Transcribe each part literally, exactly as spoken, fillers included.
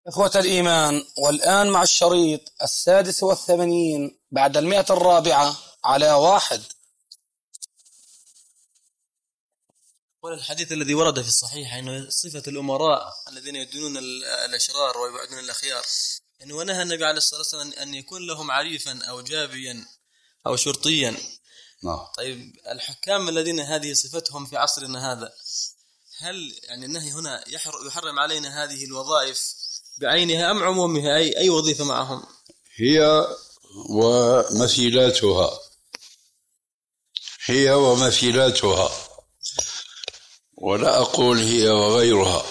إخوة الإيمان، والآن مع الشريط السادس والثمانين بعد المئة الرابعة على واحد. والحديث الذي ورد في الصحيح أنه صفة الأمراء الذين يدينون الأشرار ويبعدون الأخيار، أنه ونهى النبي عليه الصلاة والسلام أن يكون لهم عريفا أو جابيا أو شرطيا. نعم. طيب الحكام الذين هذه صفتهم في عصرنا هذا، هل يعني النهي هنا يحرم علينا هذه الوظائف بعينها أم عمومها؟ أي أي وظيفة معهم؟ هي ومثيلاتها هي ومثيلاتها ولا أقول هي وغيرها،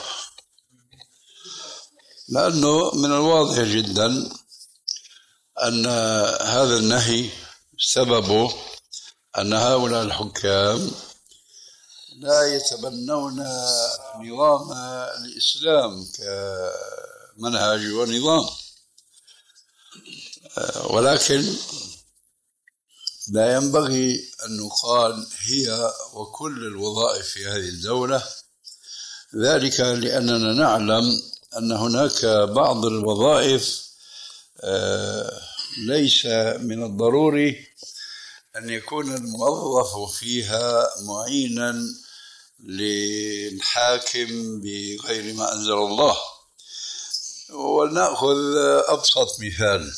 لأنه من الواضح جدا أن هذا النهي سببه أن هؤلاء الحكام لا يتبنون نظام الإسلام كمنهج ونظام، ولكن لا ينبغي أن نقال هي وكل الوظائف في هذه الدولة، ذلك لأننا نعلم أن هناك بعض الوظائف ليس من الضروري أن يكون الموظف فيها معينا للحاكم بغير ما أنزل الله. ولنأخذ أبسط مثال،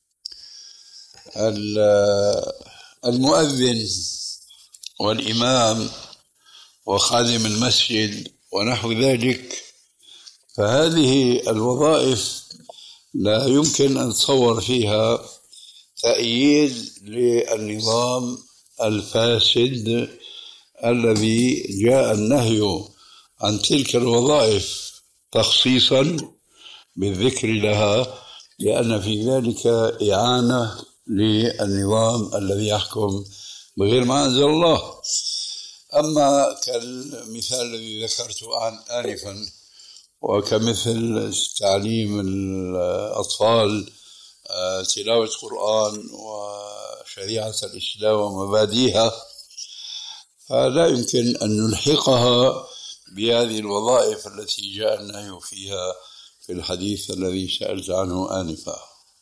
المؤذن والإمام وخادم المسجد ونحو ذلك، فهذه الوظائف لا يمكن أن تصور فيها تأييد للنظام الفاسد الذي جاء النهي عن تلك الوظائف تخصيصا بالذكر لها، لأن في ذلك إعانة للنظام الذي يحكم بغير ما أنزل الله. أما كالمثال الذي ذكرته آنفا وكمثل تعليم الأطفال تلاوة قرآن وشريعة الإسلام ومبادئها، فلا يمكن أن نلحقها بهذه الوظائف التي جاء النهي فيها في الحديث الذي سألت عنه آنفا.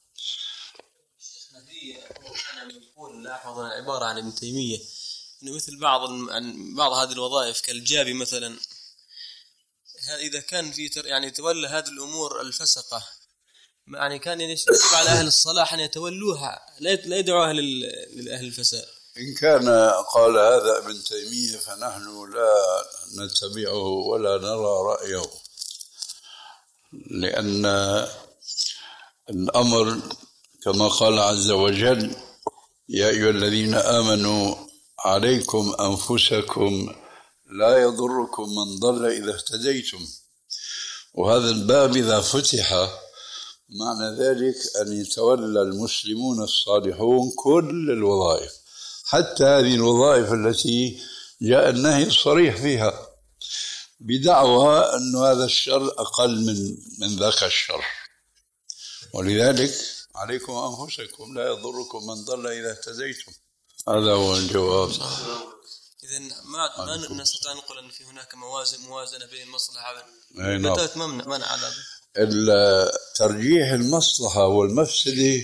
يقول لاحظ عبارة عن ابن تيمية إنه مثل بعض عن بعض هذه الوظائف كالجابي مثلا، إذا كان في يعني تولى هذه الأمور الفسقة، يعني كان يجب على أهل الصلاح أن يتولوها، لا يدعوها لأهل الفساد. إن كان قال هذا ابن تيمية فنحن لا نتبعه ولا نرى رأيه، لأن الأمر كما قال عز وجل: يا أيها الذين آمنوا عليكم أنفسكم لا يضركم من ضل إذا اهتديتم. وهذا الباب إذا فتح معنى ذلك أن يتولى المسلمون الصالحون كل الوظائف، حتى هذه الوظائف التي جاء النهي الصريح فيها، بدعوى أن هذا الشر أقل من من ذاك الشر. ولذلك عليكم أنفسكم لا يضركم من ضل إذا اهتديتم. هذا هو الجواب. إذن ما ما نستطيع أن نقول أن في هناك موازن موازنة بين المصلحة والمفسدة. منع على الترجيح المصلحة والمفسدة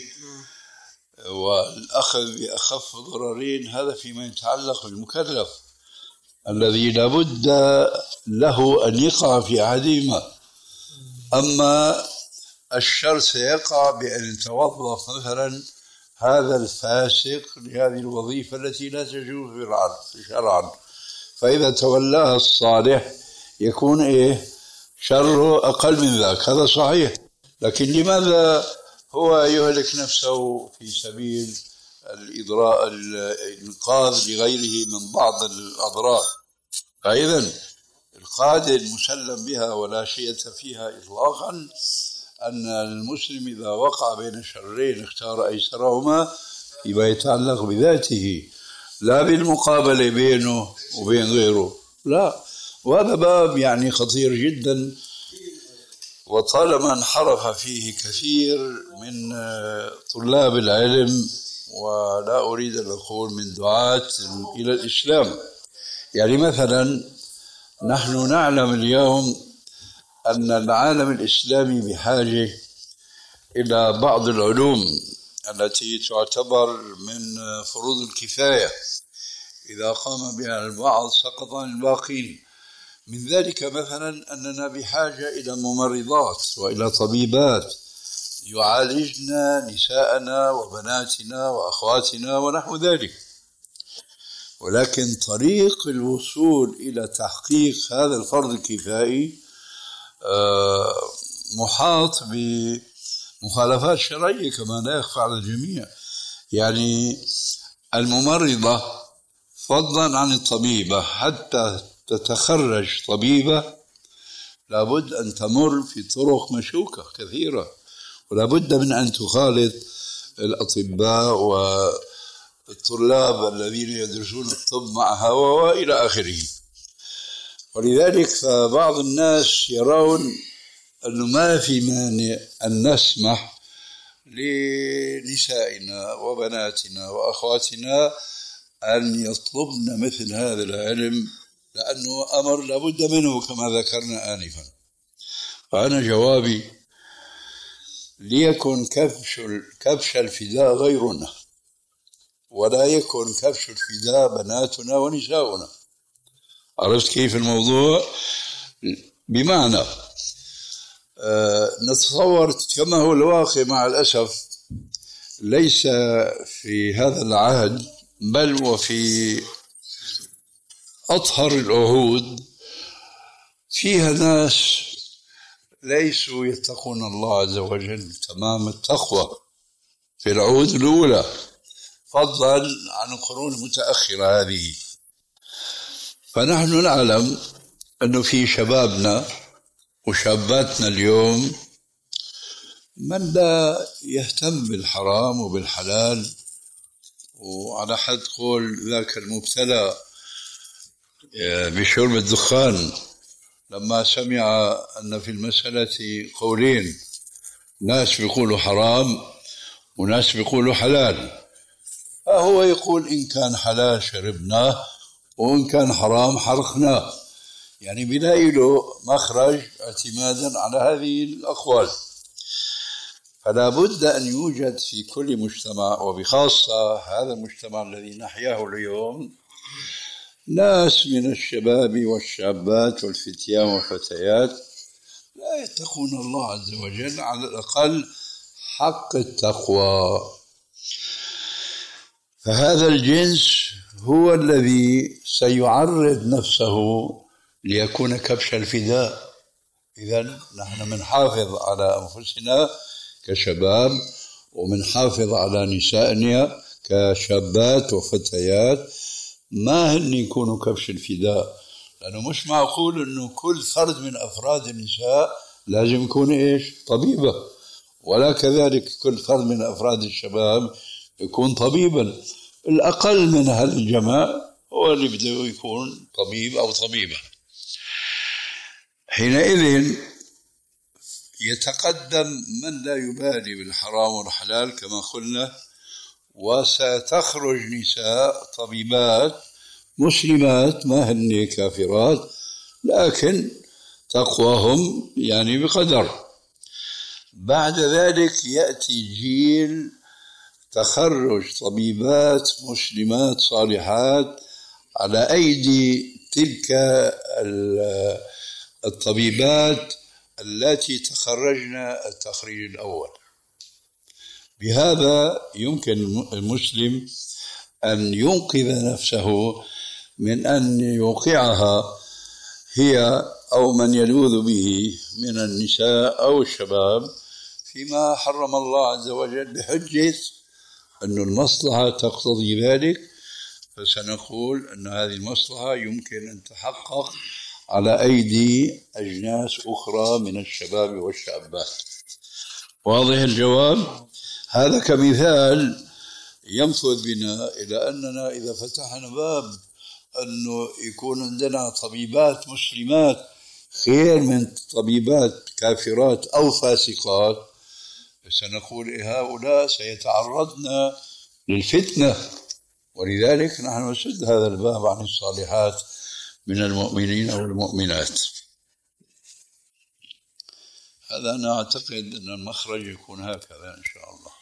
والأخذ بأخف ضررين، هذا فيما يتعلق بالمكلف الذي لابد له أن يقع في أحدهما. أما الشر سيقع بأن يتوظف مثلا هذا الفاسق لهذه الوظيفة التي لا تجوز شرعا، فإذا تولاها الصالح يكون إيه شره أقل من ذاك، هذا صحيح. لكن لماذا هو يهلك نفسه في سبيل الإضراء الإنقاذ لغيره من بعض الأضرار؟ فإذن القاعدة المسلم بها ولا شيء فيها إطلاقا أن المسلم إذا وقع بين شرين اختار أيسرهما فيما يتعلق بذاته، لا بالمقابلة بينه وبين غيره، لا. وهذا باب يعني خطير جدا، وطالما انحرف فيه كثير من طلاب العلم، ولا أريد أن أقول من دعاة إلى الإسلام. يعني مثلا نحن نعلم اليوم أن العالم الإسلامي بحاجة إلى بعض العلوم التي تعتبر من فروض الكفاية، إذا قام بها البعض سقط عن الباقين. من ذلك مثلا أننا بحاجة إلى ممرضات وإلى طبيبات يعالجن نساءنا وبناتنا وأخواتنا ونحو ذلك. ولكن طريق الوصول إلى تحقيق هذا الفرض الكفائي محاط بمخالفات شرعية كما لا يخفى على الجميع. يعني الممرضة فضلا عن الطبيبة حتى تتخرج طبيبة لابد أن تمر في طرق مشوكة كثيرة، ولابد من أن تخالط الأطباء والطلاب الذين يدرسون الطب معها وإلى آخره. ولذلك فبعض الناس يرون أنه ما في مانع أن نسمح لنسائنا وبناتنا وأخواتنا أن يطلبن مثل هذا العلم، لأنه أمر لابد منه كما ذكرنا آنفا. فأنا جوابي ليكن كبش كبش الفداء غيرنا، ولا يكن كبش الفداء بناتنا ونساؤنا. عرفت كيف الموضوع؟ بمعنى أه نتصور كما هو الواقع مع الأسف ليس في هذا العهد بل وفي أطهر العهود فيها ناس ليسوا يتقون الله عز وجل تمام التقوى في العهود الأولى، فضلا عن القرون المتأخرة هذه. فنحن نعلم أنه في شبابنا وشاباتنا اليوم من لا يهتم بالحرام وبالحلال، وعلى حد قول ذاك المبتلى بشرب الدخان لما سمع أن في المسألة قولين، ناس بيقولوا حرام وناس بيقولوا حلال، فهو يقول إن كان حلال شربناه وإن كان حرام حرقناه، يعني بيلاقي له مخرج اعتمادا على هذه الأقوال. فلا بد أن يوجد في كل مجتمع وبخاصة هذا المجتمع الذي نحياه اليوم ناس من الشباب والشابات والفتيان والفتيات لا يتقون الله عز وجل على الأقل حق التقوى. فهذا الجنس هو الذي سيعرض نفسه ليكون كبش الفداء. إذن نحن منحافظ على أنفسنا كشباب ومنحافظ على نسائنا كشابات وفتيات ما هن يكونوا كبش الفداء، لأنه مش معقول أنه كل فرد من أفراد النساء لازم يكون إيش طبيبة، ولا كذلك كل فرد من أفراد الشباب يكون طبيبا. الأقل من هالجماع هو اللي بده يكون طبيب أو طبيبة. حينئذ يتقدم من لا يبالي بالحرام والحلال كما قلنا، وستخرج نساء طبيبات مسلمات ما هن كافرات لكن تقواهم يعني بقدر. بعد ذلك يأتي جيل تخرج طبيبات مسلمات صالحات على أيدي تلك الطبيبات التي تخرجن التخريج الأول. بهذا يمكن المسلم أن ينقذ نفسه من أن يوقعها هي أو من يلوذ به من النساء أو الشباب فيما حرم الله عز وجل بحجة أن المصلحة تقتضي ذلك. فسنقول أن هذه المصلحة يمكن أن تحقق على أيدي أجناس أخرى من الشباب والشابات. واضح الجواب؟ هذا كمثال ينفذ بنا إلى أننا إذا فتحنا باب أنه يكون عندنا طبيبات مسلمات خير من طبيبات كافرات أو فاسقات، سنقول هؤلاء سيتعرضن للفتنة، ولذلك نحن نسد هذا الباب عن الصالحات من المؤمنين والمؤمنات. هذا أنا أعتقد أن المخرج يكون هكذا إن شاء الله.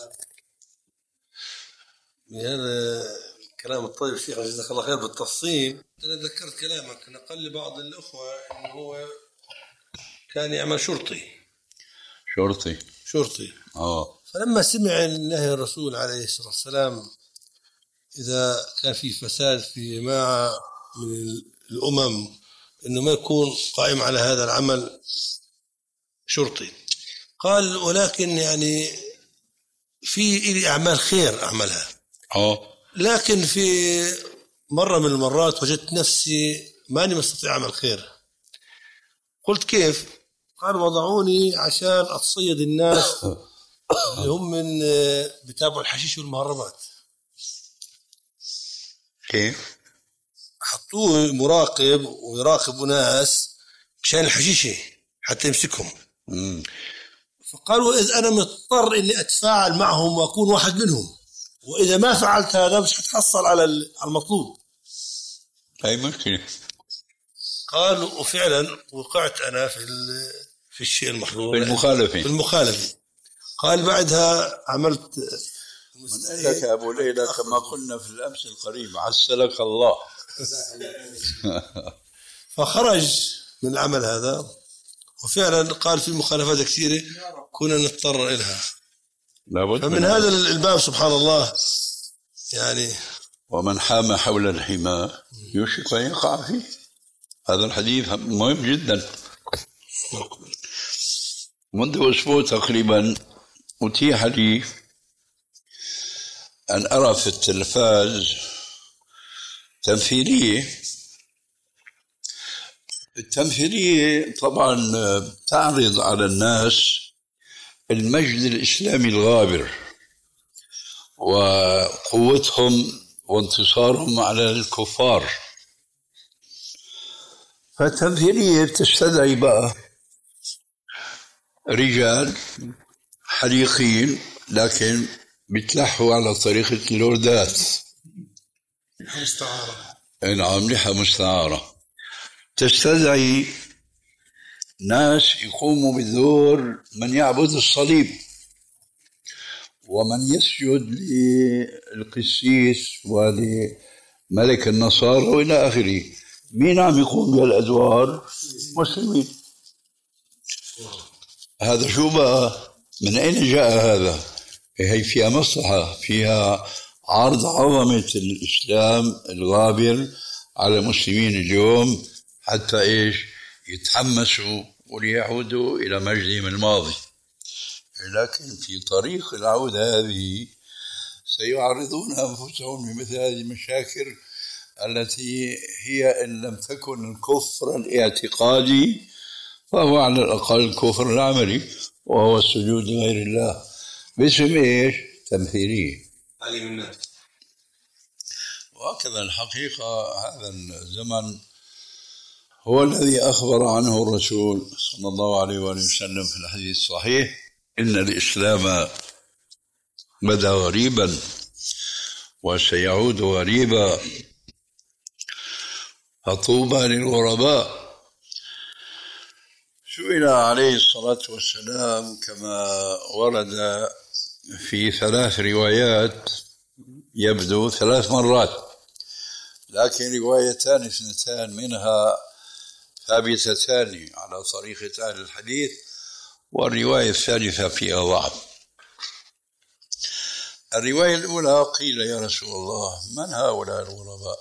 من هذا كلام الطيب الشيخ جزاك الله خير بالتفصيل. أنا ذكرت كلامك نقل لبعض الأخوة أنه هو كان يعمل شرطي شرطي شرطي آه فلما سمع الله الرسول عليه الصلاة والسلام إذا كان في فساد في جماعة من الأمم إنه ما يكون قائم على هذا العمل شرطي، قال ولكن يعني في إلي أعمال خير أعملها آه لكن في مرة من المرات وجدت نفسي ماني مستطيع أعمل خير. قلت كيف؟ قال وضعوني عشان أتصيد الناس اللي هم من بتابعوا الحشيش والمهربات. كيف؟ حطوه مراقب ويراقبوا ناس مشان الحشيشة حتى يمسكهم. مم. فقالوا إذا أنا مضطر إني أتفاعل معهم وأكون واحد منهم، وإذا ما فعلت هذا مش هتحصل على المطلوب. أي مشكلة. قال وفعلا وقعت أنا في في الشيء المحظور في المخالفة في المخالفة. قال بعدها عملت من قال لك يا أبو ليلى كما قلنا في الأمس القريب عسلك الله. فخرج من العمل هذا، وفعلا قال في مخالفات كثيرة كنا نضطر إلها. فمن هذا الباب سبحان الله يعني ومن حام حول الحمى يوشك أن يقع فيه. هذا الحديث مهم جدا. منذ أسبوع تقريبا أتيح لي أن أرى في التلفاز تمثيلية. التمثيلية طبعا تعرض على الناس المجد الإسلامي الغابر وقوتهم وانتصارهم على الكفار. فالتمثيلية بتستدعي بقى رجال حليقين لكن بيتلحوا على طريقة اللوردات، مستعارة. نعم لحى مستعارة. تستدعي ناس يقوموا بدور من يعبد الصليب ومن يسجد للقسيس ولملك النصارى وإلى آخره. مين عم يقوم بهالأدوار؟ مسلمين. هذا شو بقى؟ من أين جاء هذا؟ هي فيها مصلحة، فيها عرض عظمة الإسلام الغابر على المسلمين اليوم حتى إيش يتحمسوا وليعودوا إلى مجدهم الماضي. لكن في طريق العودة هذه سيعرضون أنفسهم لمثل هذه المشاكل التي هي إن لم تكن الكفر الاعتقادي فهو على الأقل الكفر العملي، وهو السجود لغير الله باسم إيش؟ تمثيلية. وهكذا الحقيقة هذا الزمن هو الذي أخبر عنه الرسول صلى الله عليه وآله وسلم في الحديث الصحيح: إن الإسلام بدأ غريبا وسيعود غريبا فطوبى للغرباء. سئل عليه الصلاة والسلام كما ورد في ثلاث روايات، يبدو ثلاث مرات، لكن روايتان اثنتان منها ثابتتان على طريقة أهل الحديث، والرواية الثالثة فيها ضعف. الرواية الأولى قيل: يا رسول الله من هؤلاء الغرباء؟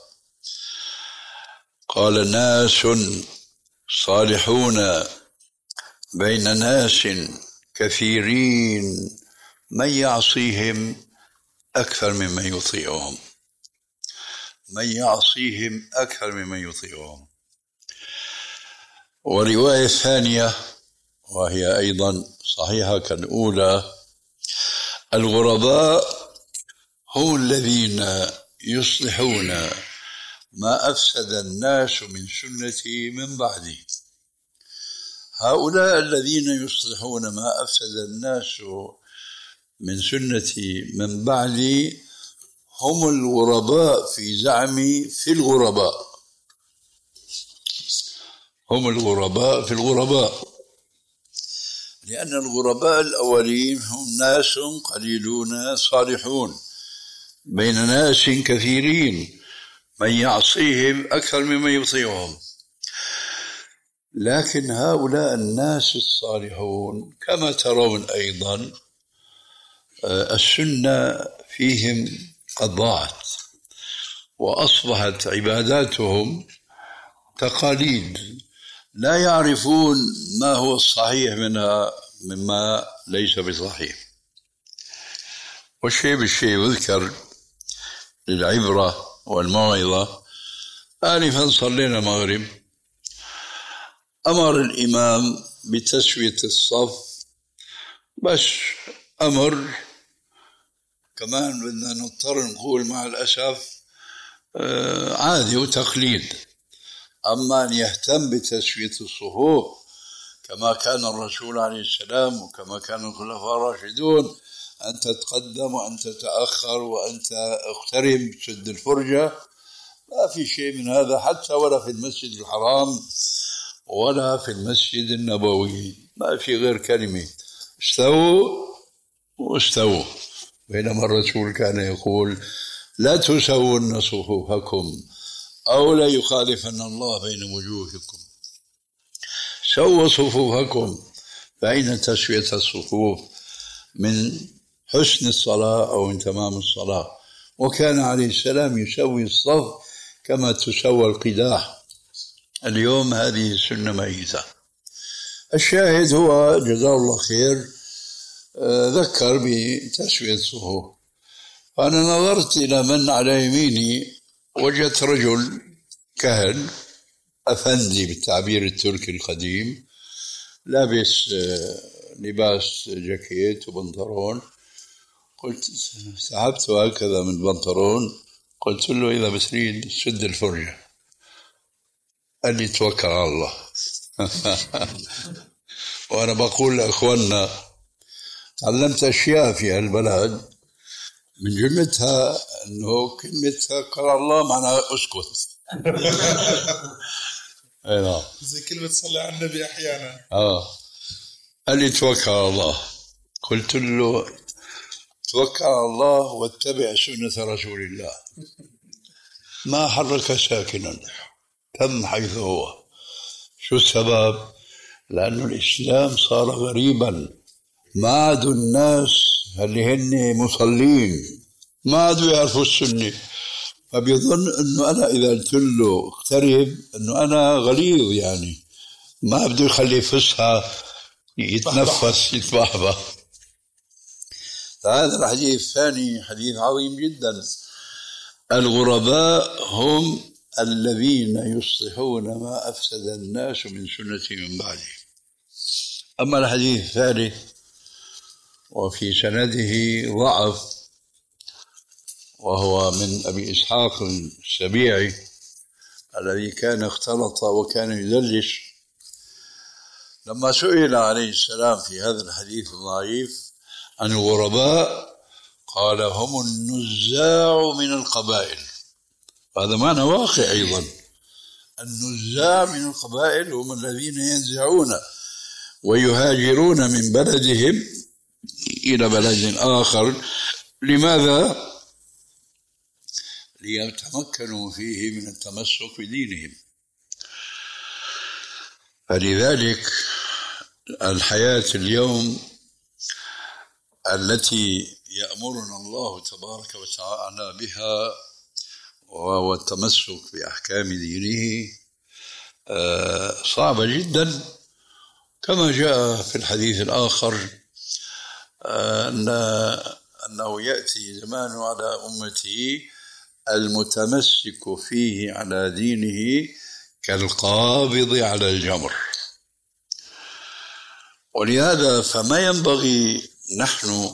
قال: ناس صالحون بين ناس كثيرين من يعصيهم أكثر ممن يطيعهم، من يعصيهم أكثر ممن يطيعهم. ورواية الثانية وهي أيضا صحيحة كالأولى: الغرباء هم الذين يصلحون ما أفسد الناس من سنتي من بعدي. هؤلاء الذين يصلحون ما أفسد الناس من سنتي من بعدي هم الغرباء في زعمي في الغرباء، هم الغرباء في الغرباء. لأن الغرباء الأولين هم ناس قليلون صالحون بين ناس كثيرين من يعصيهم أكثر ممن يطيعهم. لكن هؤلاء الناس الصالحون كما ترون أيضا السنة فيهم قد ضاعت، وأصبحت عباداتهم تقاليد لا يعرفون ما هو الصحيح منها مما ليس بصحيح. والشيء بالشيء يذكر للعبرة والموعظة. آنفا صلينا المغرب، أمر الإمام بتسوية الصف، بس أمر كمان بدنا نضطر نقول مع الأسف عادي وتقليد. أما أن يهتم بتسوية الصفوف كما كان الرسول عليه السلام وكما كان الخلفاء الراشدون، أن تتقدم وأن تتأخر وأن تقترب تسد الفرجة، ما في شيء من هذا، حتى ولا في المسجد الحرام ولا في المسجد النبوي، ما في غير كلمة استووا واستووا. بينما الرسول كان يقول لا تسوون صفوفكم أو لا يخالفن الله بين وجوهكم، سووا صفوفكم، فإن تسوية الصفوف من حسن الصلاة أو من تمام الصلاة. وكان عليه السلام يسوي الصف كما تسوى القداح. اليوم هذه السنة ميتة. الشاهد هو جزاه الله خير ذكر بتسوية الصفوف. فأنا نظرت إلى من على يميني، وجدت رجل كهل أفندي بالتعبير التركي القديم، لابس لباس جاكيت وبنطلون. قلت سحبت هكذا من البنطلون، قلت له إذا بتريد سد الفرجة. قال لي توكل على الله. وأنا بقول لأخواننا تعلمت أشياء في هالبلد، من جملتها أنه كلمة توكل على الله معناها أسكت. أي زي كلمة صلي على النبي أحيانا. آه قال لي توكل على الله. قلت له توكل على الله واتبع سنة رسول الله. ما حرك ساكنا، تم حيث هو. شو السبب؟ لأن الإسلام صار غريبا، ما عادوا الناس اللي هن مصلين ما عادوا يعرفوا السنة، فبيظن أنه أنا إذا قلت له اقترب أنه أنا غليظ، يعني ما بده يخلي فسحة يتنفس يتبحبح. هذا الحديث الثاني حديث عظيم جدا. الغرباء هم الذين يصلحون ما أفسد الناس من سنة من بعده. أما الحديث الثالث وفي سنده ضعف، وهو من أبي إسحاق السبيعي الذي كان اختلط وكان يدلس. لما سئل عليه السلام في هذا الحديث الضعيف عن الغرباء قال هم النزاع من القبائل. هذا معنى واقع أيضا. النزاع من القبائل هم الذين ينزعون ويهاجرون من بلدهم إلى بلد آخر. لماذا؟ ليتمكنوا فيه من التمسك بدينهم. فلذلك الحياة اليوم التي يأمرنا الله تبارك وتعالى بها وهو التمسك بأحكام دينه صعبة جدا، كما جاء في الحديث الآخر أن أنه يأتي زمان على أمته المتمسك فيه على دينه كالقابض على الجمر. ولهذا فما ينبغي نحن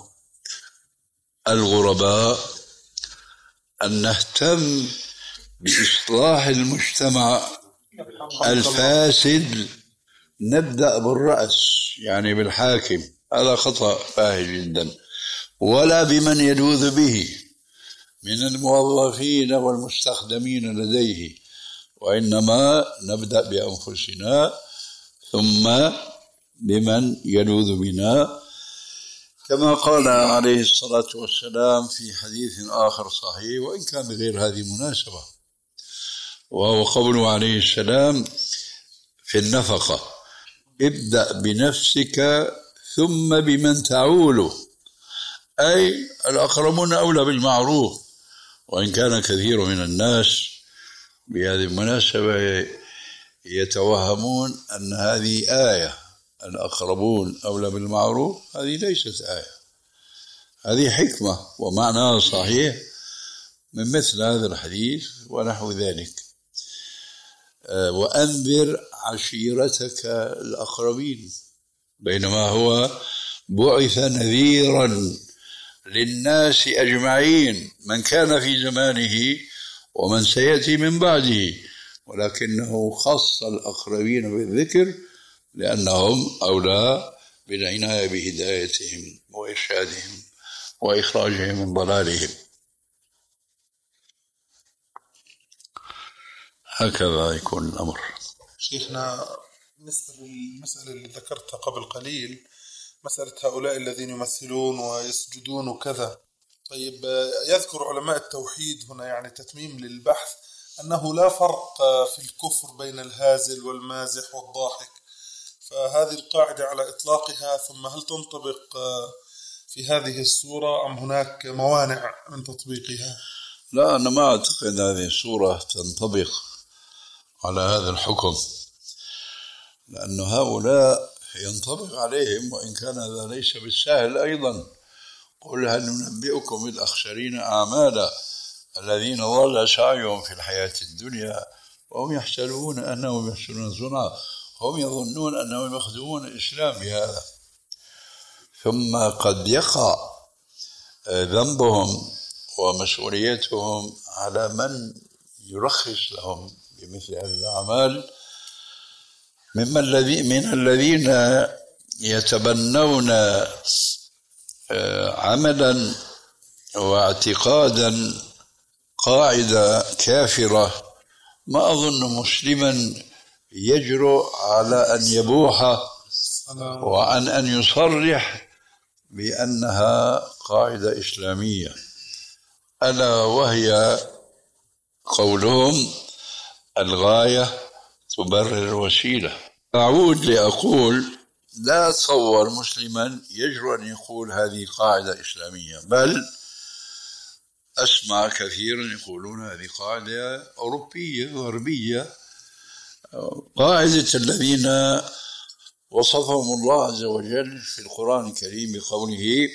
الغرباء أن نهتم بإصلاح المجتمع الفاسد، نبدأ بالرأس يعني بالحاكم، هذا خطأ فاحش جدا، ولا بمن يلوذ به من الموظفين والمستخدمين لديه، وإنما نبدأ بأنفسنا ثم بمن يلوذ بنا، كما قال عليه الصلاة والسلام في حديث آخر صحيح وإن كان بغير هذه المناسبة، وهو قوله عليه السلام في النفقة: ابدأ بنفسك ثم بمن تعول، أي الأقربون أولى بالمعروف. وإن كان كثير من الناس بهذه المناسبة يتوهمون أن هذه آية، الأقربون أولى بالمعروف، هذه ليست آية، هذه حكمة ومعناها صحيح من مثل هذا الحديث ونحو ذلك. وأنذر عشيرتك الأقربين، بينما هو بعث نذيرا للناس أجمعين، من كان في زمانه ومن سيأتي من بعده، ولكنه خص الأقربين بالذكر لأنهم أولى بالعناية بهدايتهم وإرشادهم وإخراجهم من ضلالهم. هكذا يكون الأمر. شيخنا، بالنسبة للمسألة اللي ذكرتها قبل قليل، مسألة هؤلاء الذين يمثلون ويسجدون وكذا، طيب يذكر علماء التوحيد هنا يعني تتميم للبحث أنه لا فرق في الكفر بين الهازل والمازح والضاحك، فهذه القاعدة على إطلاقها، ثم هل تنطبق في هذه الصورة أم هناك موانع من تطبيقها؟ لا، أنا ما أعتقد هذه الصورة تنطبق على هذا الحكم، لأن هؤلاء ينطبق عليهم، وإن كان هذا ليس بالسهل أيضا. قل هل ننبئكم بالأخسرين أعمالا الذين ضل سعيهم في الحياة الدنيا وهم يحسبون أنهم يحسنون صنعا هم يظنون أنهم يخدمون الإسلام بهذا. ثم قد يقع ذنبهم ومسؤوليتهم على من يرخص لهم بمثل هذه الأعمال، مما الذي من الذين يتبنون عملا واعتقادا قاعدة كافرة. ما أظن مسلما يجرؤ على أن يبوح وعن أن يصرح بأنها قاعدة إسلامية، ألا وهي قولهم الغاية تبرر الوسيلة. أعود لأقول لا أتصور مسلما يجرؤ أن يقول هذه قاعدة إسلامية، بل أسمع كثيرا يقولون هذه قاعدة أوروبية غربية، قاعدة الذين وصفهم الله عز وجل في القرآن الكريم بقوله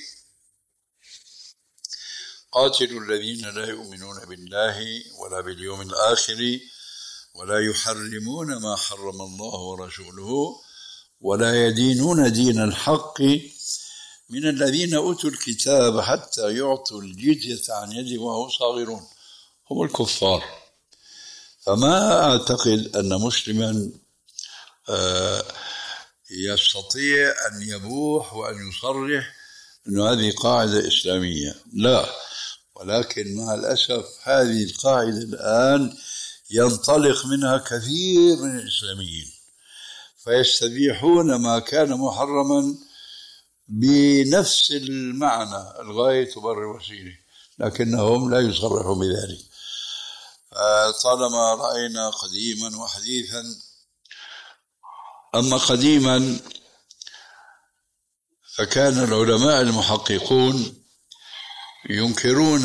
قاتلوا الذين لا يؤمنون بالله ولا باليوم الآخر ولا يحرمون ما حرم الله ورسوله ولا يدينون دين الحق من الذين أوتوا الكتاب حتى يعطوا الجزية عن يد وهم صاغرون، هم الكفار. فما أعتقد أن مسلما يستطيع أن يبوح وأن يصرح أن هذه قاعدة إسلامية، لا. ولكن مع الأسف هذه القاعدة الآن ينطلق منها كثير من الإسلاميين فيستبيحون ما كان محرما بنفس المعنى، الغاية تبرر الوسيلة، لكنهم لا يصرحون بذلك. طالما رأينا قديما وحديثا، أما قديما فكان العلماء المحققون ينكرون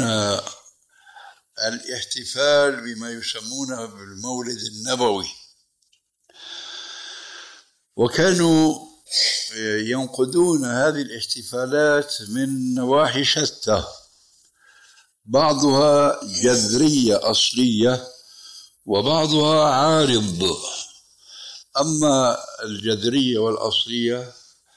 الاحتفال بما يسمونه بالمولد النبوي، وكانوا ينقدون هذه الاحتفالات من نواحي شتى، بعضها جذرية أصلية وبعضها عارض. أما الجذرية والأصلية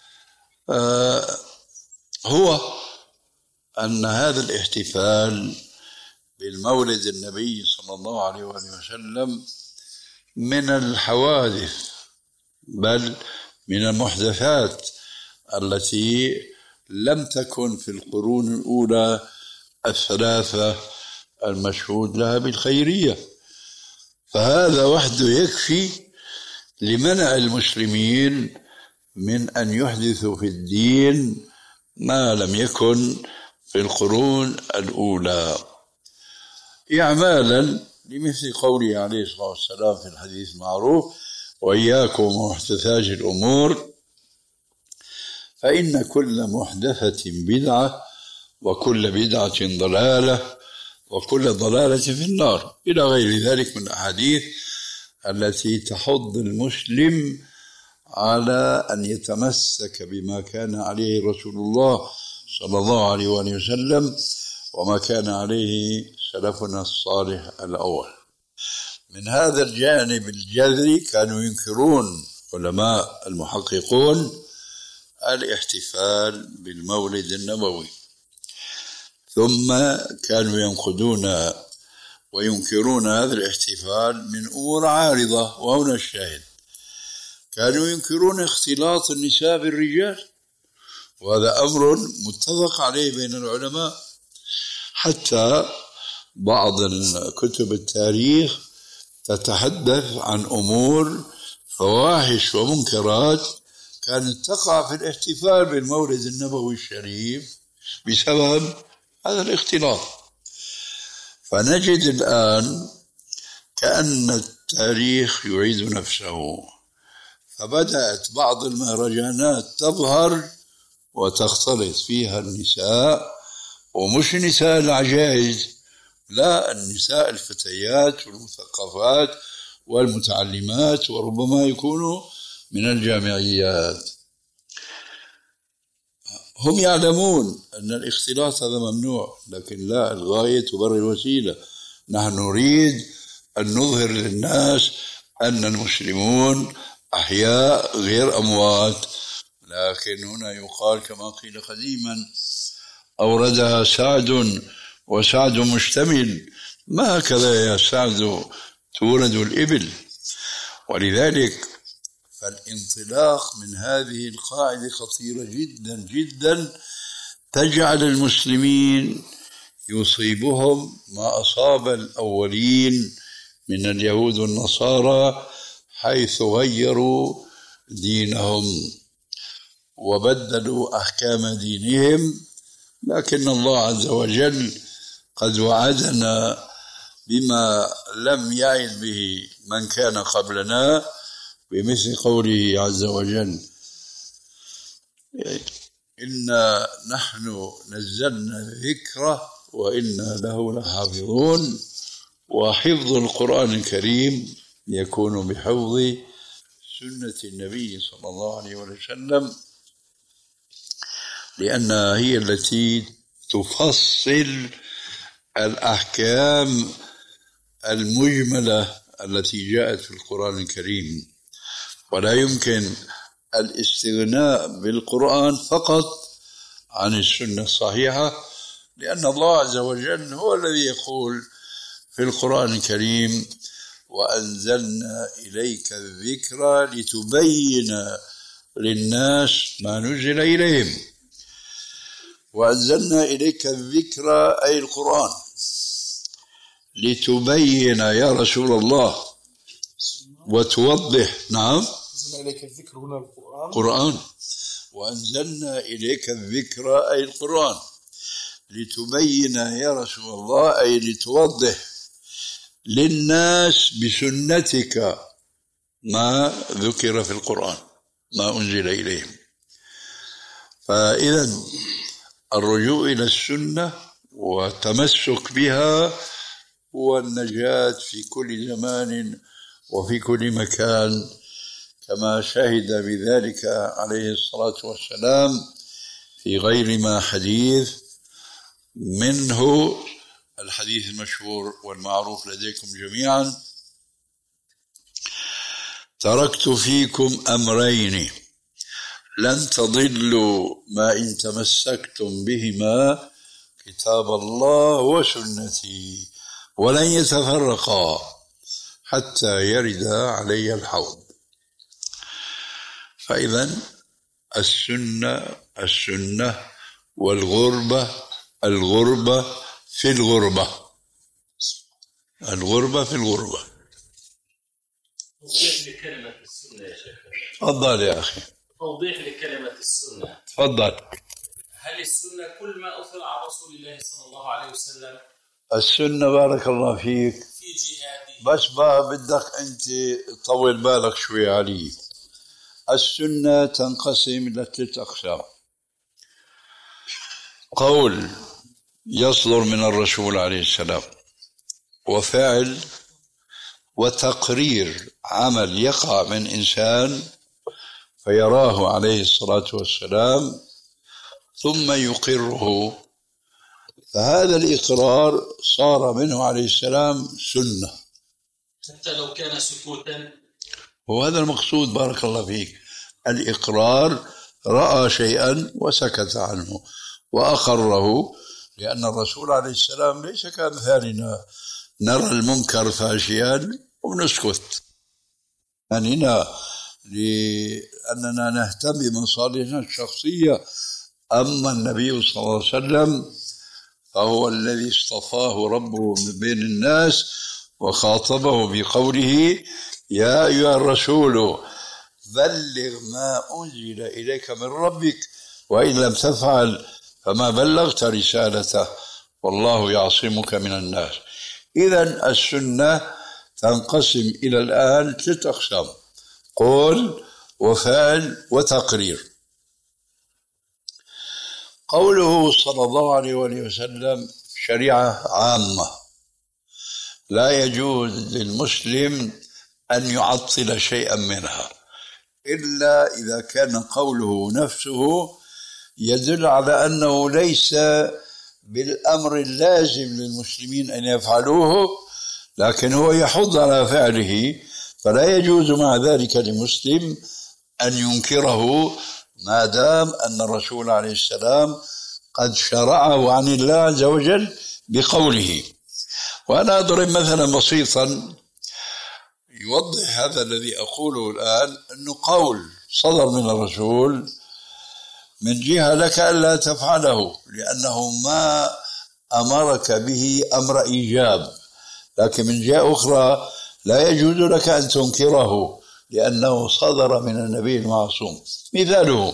هو أن هذا الاحتفال بالمولد النبي صلى الله عليه وسلم من الحوادث، بل من المحدثات التي لم تكن في القرون الأولى الثلاثة المشهود لها بالخيرية. فهذا وحده يكفي لمنع المسلمين من أن يحدثوا في الدين ما لم يكن في القرون الأولى، إعمالا لمثل قوله عليه الصلاة والسلام في الحديث المعروف: وإياكم ومحدثات الأمور فإن كل محدثة بدعة وكل بدعة ضلالة وكل ضلالة في النار، إلى غير ذلك من الأحاديث التي تحض المسلم على أن يتمسك بما كان عليه رسول الله صلى الله عليه وسلم وما كان عليه سلفنا الصالح الأول. من هذا الجانب الجذري كانوا ينكرون علماء المحققون الاحتفال بالمولد النبوي، ثم كانوا ينقدون وينكرون هذا الاحتفال من أمور عارضة. وهنا الشاهد: كانوا ينكرون اختلاط النساء بالرجال، وهذا أمر متفق عليه بين العلماء، حتى بعض كتب التاريخ تتحدث عن أمور فواحش ومنكرات كانت تقع في الاحتفال بالمولد النبوي الشريف بسبب هذا الاختلاط. فنجد الآن كأن التاريخ يعيد نفسه، فبدأت بعض المهرجانات تظهر وتختلط فيها النساء، ومش نساء العجائز، لا، النساء الفتيات والمثقفات والمتعلمات، وربما يكونوا من الجامعيات. هم يعلمون أن الاختلاط هذا ممنوع، لكن لا، الغاية تبرر الوسيلة. نحن نريد أن نظهر للناس أن المسلمون أحياء غير أموات، لكن هنا يقال كما قيل قديما: أوردها سعد وسعد مشتمل، ما هكذا يا سعد تورد الإبل. ولذلك فالانطلاق من هذه القاعدة خطيرة جدا جدا، تجعل المسلمين يصيبهم ما أصاب الأولين من اليهود والنصارى، حيث غيروا دينهم وبدلوا أحكام دينهم. لكن الله عز وجل قد وعدنا بما لم يعد به من كان قبلنا، بمثل قوله عز وجل: إنا نحن نزلنا الذكر وإنا له لحافظون. وحفظ القرآن الكريم يكون بحفظ سنة النبي صلى الله عليه وسلم، لأنها هي التي تفصل الأحكام المجملة التي جاءت في القرآن الكريم. ولا يمكن الاستغناء بالقرآن فقط عن السنة الصحيحة، لأن الله عز وجل هو الذي يقول في القرآن الكريم: وأنزلنا إليك الذكر لتبين للناس ما نزل إليهم. وأنزلنا إليك الذكر أي القرآن لتبين يا رسول الله وتوضح. نعم، أنزلنا إليك الذكر هنا القرآن قرآن. وأنزلنا إليك الذكر أي القرآن لتبين يا رسول الله أي لتوضح للناس بسنتك ما ذكر في القرآن، ما أنزل إليهم. فإذا الرجوع إلى السنة والتمسك بها هو النجاة في كل زمان وفي كل مكان، كما شهد بذلك عليه الصلاة والسلام في غير ما حديث، منه الحديث المشهور والمعروف لديكم جميعا: تركت فيكم أمرين لن تضلوا ما إن تمسكتم بهما، كتاب الله وسنتي، ولن يتفرقا حتى يرد علي الحوض. فإذا السنة السنة والغربة الغربة في الغربة الغربة في الغربة. كيف كلمة السنة يا شيخ؟ تفضل يا أخي. توضيح لكلمة السنة. تفضل. هل السنة كل ما أثر على رسول الله صلى الله عليه وسلم؟ السنة بارك الله فيك في جهاده. بس بقى بدك أنت طول بالك شوي عليه. السنة تنقسم إلى ثلاث أقسام: قول يصدر من الرسول عليه السلام، وفعل، وتقرير عمل يقع من إنسان فيراه عليه الصلاة والسلام ثم يقره، فهذا الإقرار صار منه عليه السلام سنة حتى لو كان سكوتا. وهذا المقصود بارك الله فيك. الإقرار رأى شيئا وسكت عنه وأقره، لأن الرسول عليه السلام ليس كأمثالنا نرى المنكر فاشيا ونسكت، أننا لأننا نهتم بمصالحنا الشخصية. أما النبي صلى الله عليه وسلم فهو الذي اصطفاه ربه من بين الناس وخاطبه بقوله: يا أيها الرسول بلغ ما أنزل إليك من ربك وإن لم تفعل فما بلغت رسالته والله يعصمك من الناس. إذن السنة تنقسم إلى الآن ثلاث أقسام: قول وفعل وتقرير. قوله صلى الله عليه وسلم شريعة عامة، لا يجوز للمسلم أن يعطل شيئا منها إلا إذا كان قوله نفسه يدل على أنه ليس بالأمر اللازم للمسلمين أن يفعلوه، لكن هو يحض على فعله، فلا يجوز مع ذلك لمسلم أن ينكره ما دام أن الرسول عليه السلام قد شرعه عن الله عز وجل بقوله. وأنا أضرب مثلا بسيطا يوضح هذا الذي أقوله الآن، أنه قول صدر من الرسول من جهة لك ألا تفعله لأنه ما أمرك به أمر إيجاب، لكن من جهة أخرى لا يجوز لك أن تنكره لأنه صدر من النبي المعصوم. مثاله: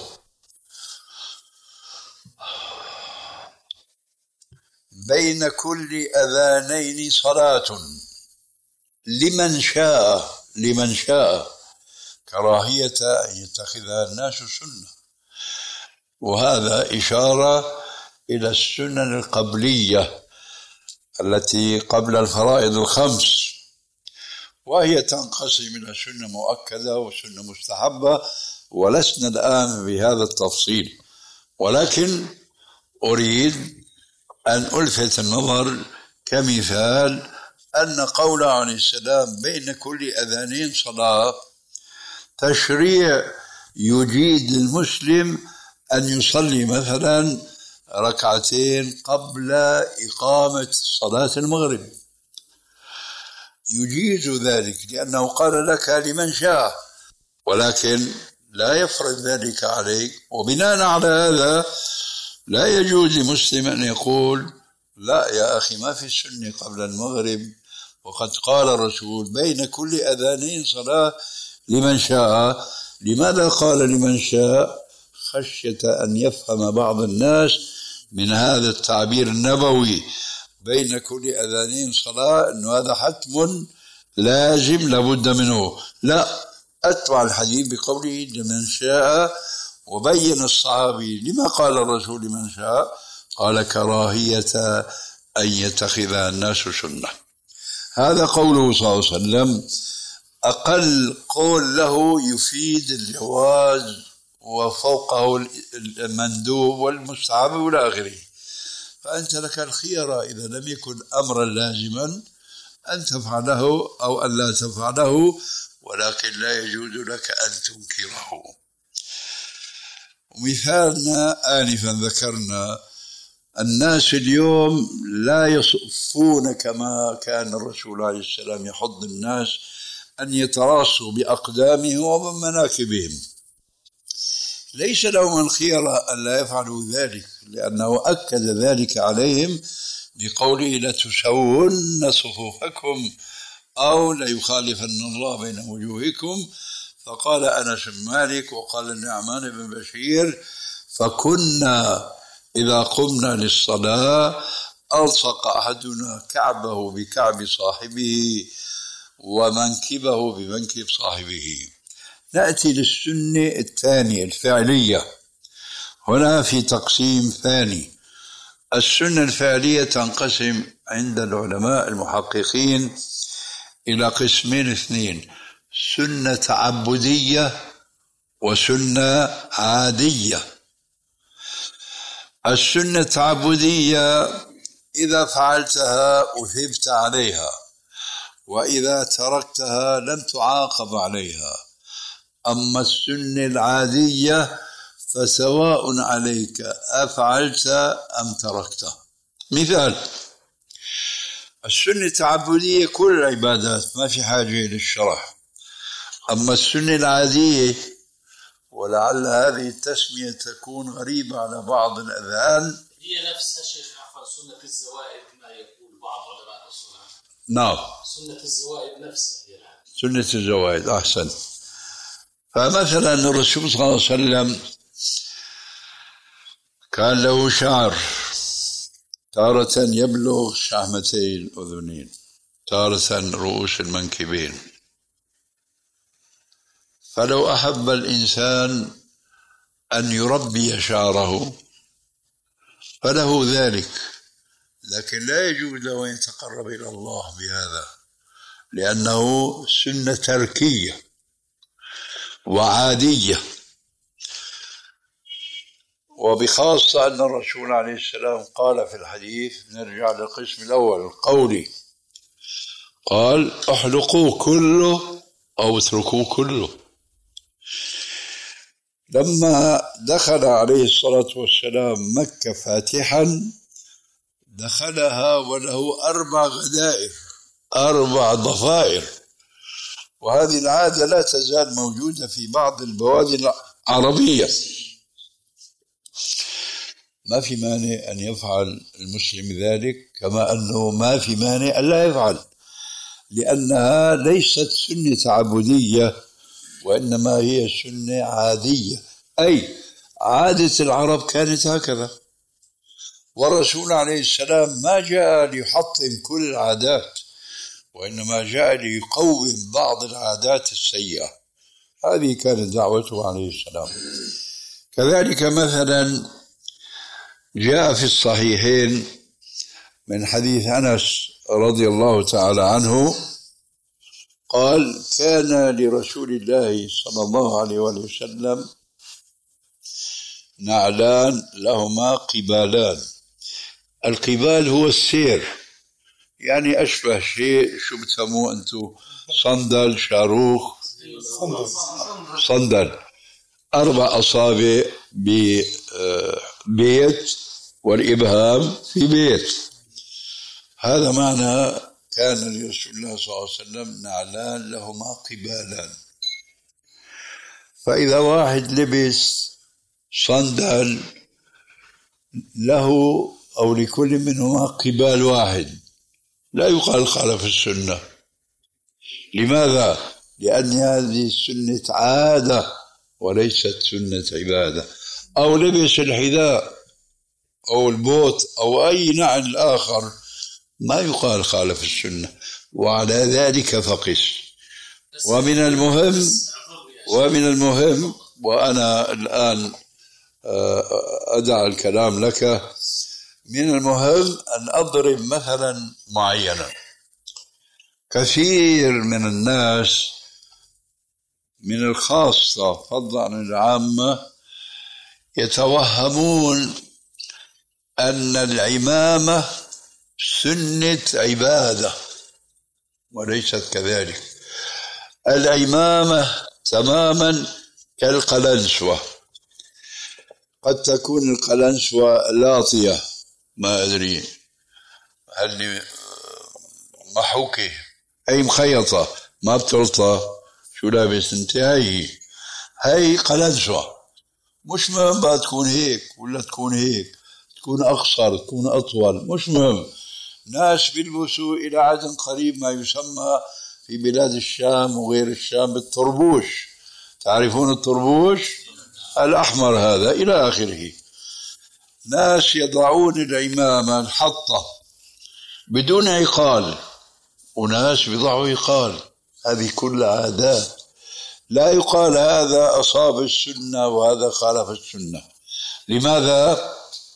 بين كل أذانين صلاة لمن شاء لمن شاء كراهية أن يتخذها الناس سنة، وهذا إشارة إلى السنن القبلية التي قبل الفرائض الخمس، وهي تنقسم إلى سنة مؤكدة وسنة مستحبة، ولسنا الآن بهذا التفصيل، ولكن أريد أن ألفت النظر كمثال أن قول عليه السلام بين كل أذانين صلاة تشريع يجيد للمسلم أن يصلي مثلا ركعتين قبل إقامة صلاة المغرب، يجيز ذلك لأنه قال لك لمن شاء، ولكن لا يفرض ذلك عليك. وبناء على هذا لا يجوز لمسلم أن يقول لا يا أخي ما في السنة قبل المغرب، وقد قال الرسول بين كل أذانين صلاة لمن شاء. لماذا قال لمن شاء؟ خشية أن يفهم بعض الناس من هذا التعبير النبوي بين كل أذانين صلاة أنه هذا حتم لازم لابد منه. لا، أتبع الحديث بقوله لمن شاء، وبين الصحابي لما قال الرسول لمن شاء، قال كراهية أن يتخذ الناس سنة. هذا قوله صلى الله عليه وسلم. أقل قول له يفيد الجواز وفوقه المندوب والمستحب والى آخره، فأنت لك الخيار إذا لم يكن أمرا لازما أن تفعله أو أن لا تفعله، ولكن لا يجوز لك أن تنكره. ومثالنا آنفا ذكرنا الناس اليوم لا يصفون كما كان الرسول عليه السلام يحض الناس أن يتراصوا بأقدامهم ومن مناكبهم. ليس لهم الخيار أن لا يفعلوا ذلك، لأنه أكد ذلك عليهم بقوله لتسون صفوفكم أو ليخالفن الله بين وجوهكم، فقال أنس بن مالك وقال النعمان بن بشير: فكنا إذا قمنا للصلاة ألصق أحدنا كعبه بكعب صاحبه ومنكبه بمنكب صاحبه. نأتي للسنة الثانية الفعلية. هنا في تقسيم ثاني. السنة الفعلية تنقسم عند العلماء المحققين إلى قسمين اثنين: سنة تعبدية وسنة عادية. السنة التعبدية إذا فعلتها أثبت عليها، وإذا تركتها لم تعاقب عليها. أما السنة العادية فسواء عليك أفعلت أم تركت. مثال: السنة التعبدية كل العبادات ما في حاجة للشرح. أما السنة العادية، ولعل هذه التسمية تكون غريبة على بعض الأذهان، هي نفسها شيخ عفوا سنة الزوائد ما يقول بعض علماء السنة. نعم، سنة الزوائد نفسها هي العادة. سنة الزوائد. أحسن. فمثلا الرسول صلى الله عليه وسلم كان له شعر تارة يبلغ شحمتي الأذنين، تارة رؤوس المنكبين. فلو أحب الإنسان أن يربي شعره فله ذلك، لكن لا يجوز له أن يتقرب إلى الله بهذا، لأنه سنة تركية وعادية. وبخاصة أن الرسول عليه السلام قال في الحديث، نرجع للقسم الأول القولي، قال: احلقوا كله أو اتركوا كله. لما دخل عليه الصلاة والسلام مكة فاتحا، دخلها وله أربع غدائر، أربع ضفائر، وهذه العادة لا تزال موجودة في بعض البوادي العربية. ما في مانع أن يفعل المسلم ذلك، كما أنه ما في مانع أن لا يفعل، لأنها ليست سنة تعبدية، وإنما هي سنة عادية، أي عادة العرب كانت هكذا. والرسول عليه السلام ما جاء ليحطم كل العادات، وإنما جاء ليقوم بعض العادات السيئة. هذه كانت دعوته عليه السلام. كذلك مثلا جاء في الصحيحين من حديث أنس رضي الله تعالى عنه قال: كان لرسول الله صلى الله عليه وسلم نعلان لهما قبالان. القبال هو السير، يعني أشبه شيء، شو بتسموه أنتم؟ صندل، شاروخ، صندل، أربع أصابع ببيت والإبهام في بيت. هذا معنى كان لرسول الله صلى الله عليه وسلم نعلان لهما قبالان. فإذا واحد لبس صندل له أو لكل منهما قبال واحد لا يقال خالف السنة. لماذا؟ لأن هذه سنة عادة وليست سنة عبادة. أو لبس الحذاء أو البوت أو أي نعل آخر ما يقال خالف السنة، وعلى ذلك فقس. ومن المهم ومن المهم وأنا الآن أدع الكلام لك، من المهم أن أضرب مثلا معينا. كثير من الناس من الخاصة فضلا عن العامة يتوهمون أن العمامة سنة عبادة، وليست كذلك. العمامة تماما كالقلنسوة. قد تكون القلنسوة لاطية، ما أدري هل محوكة أي مخيطة، ما بتلطى، شو لابس انت؟ هاي هاي قلنسوة. مش مهم بقى تكون هيك ولا تكون هيك، تكون أقصر تكون أطول، مش مهم. ناس بيلبسوا إلى عدد قريب ما يسمى في بلاد الشام وغير الشام بالطربوش، تعرفون الطربوش الأحمر هذا إلى آخره. ناس يضعون العمامة الحطة بدون عقال، وناس يضعوا عقال. هذه كل عادات، لا يقال هذا أصاب السنة وهذا خالف السنة. لماذا؟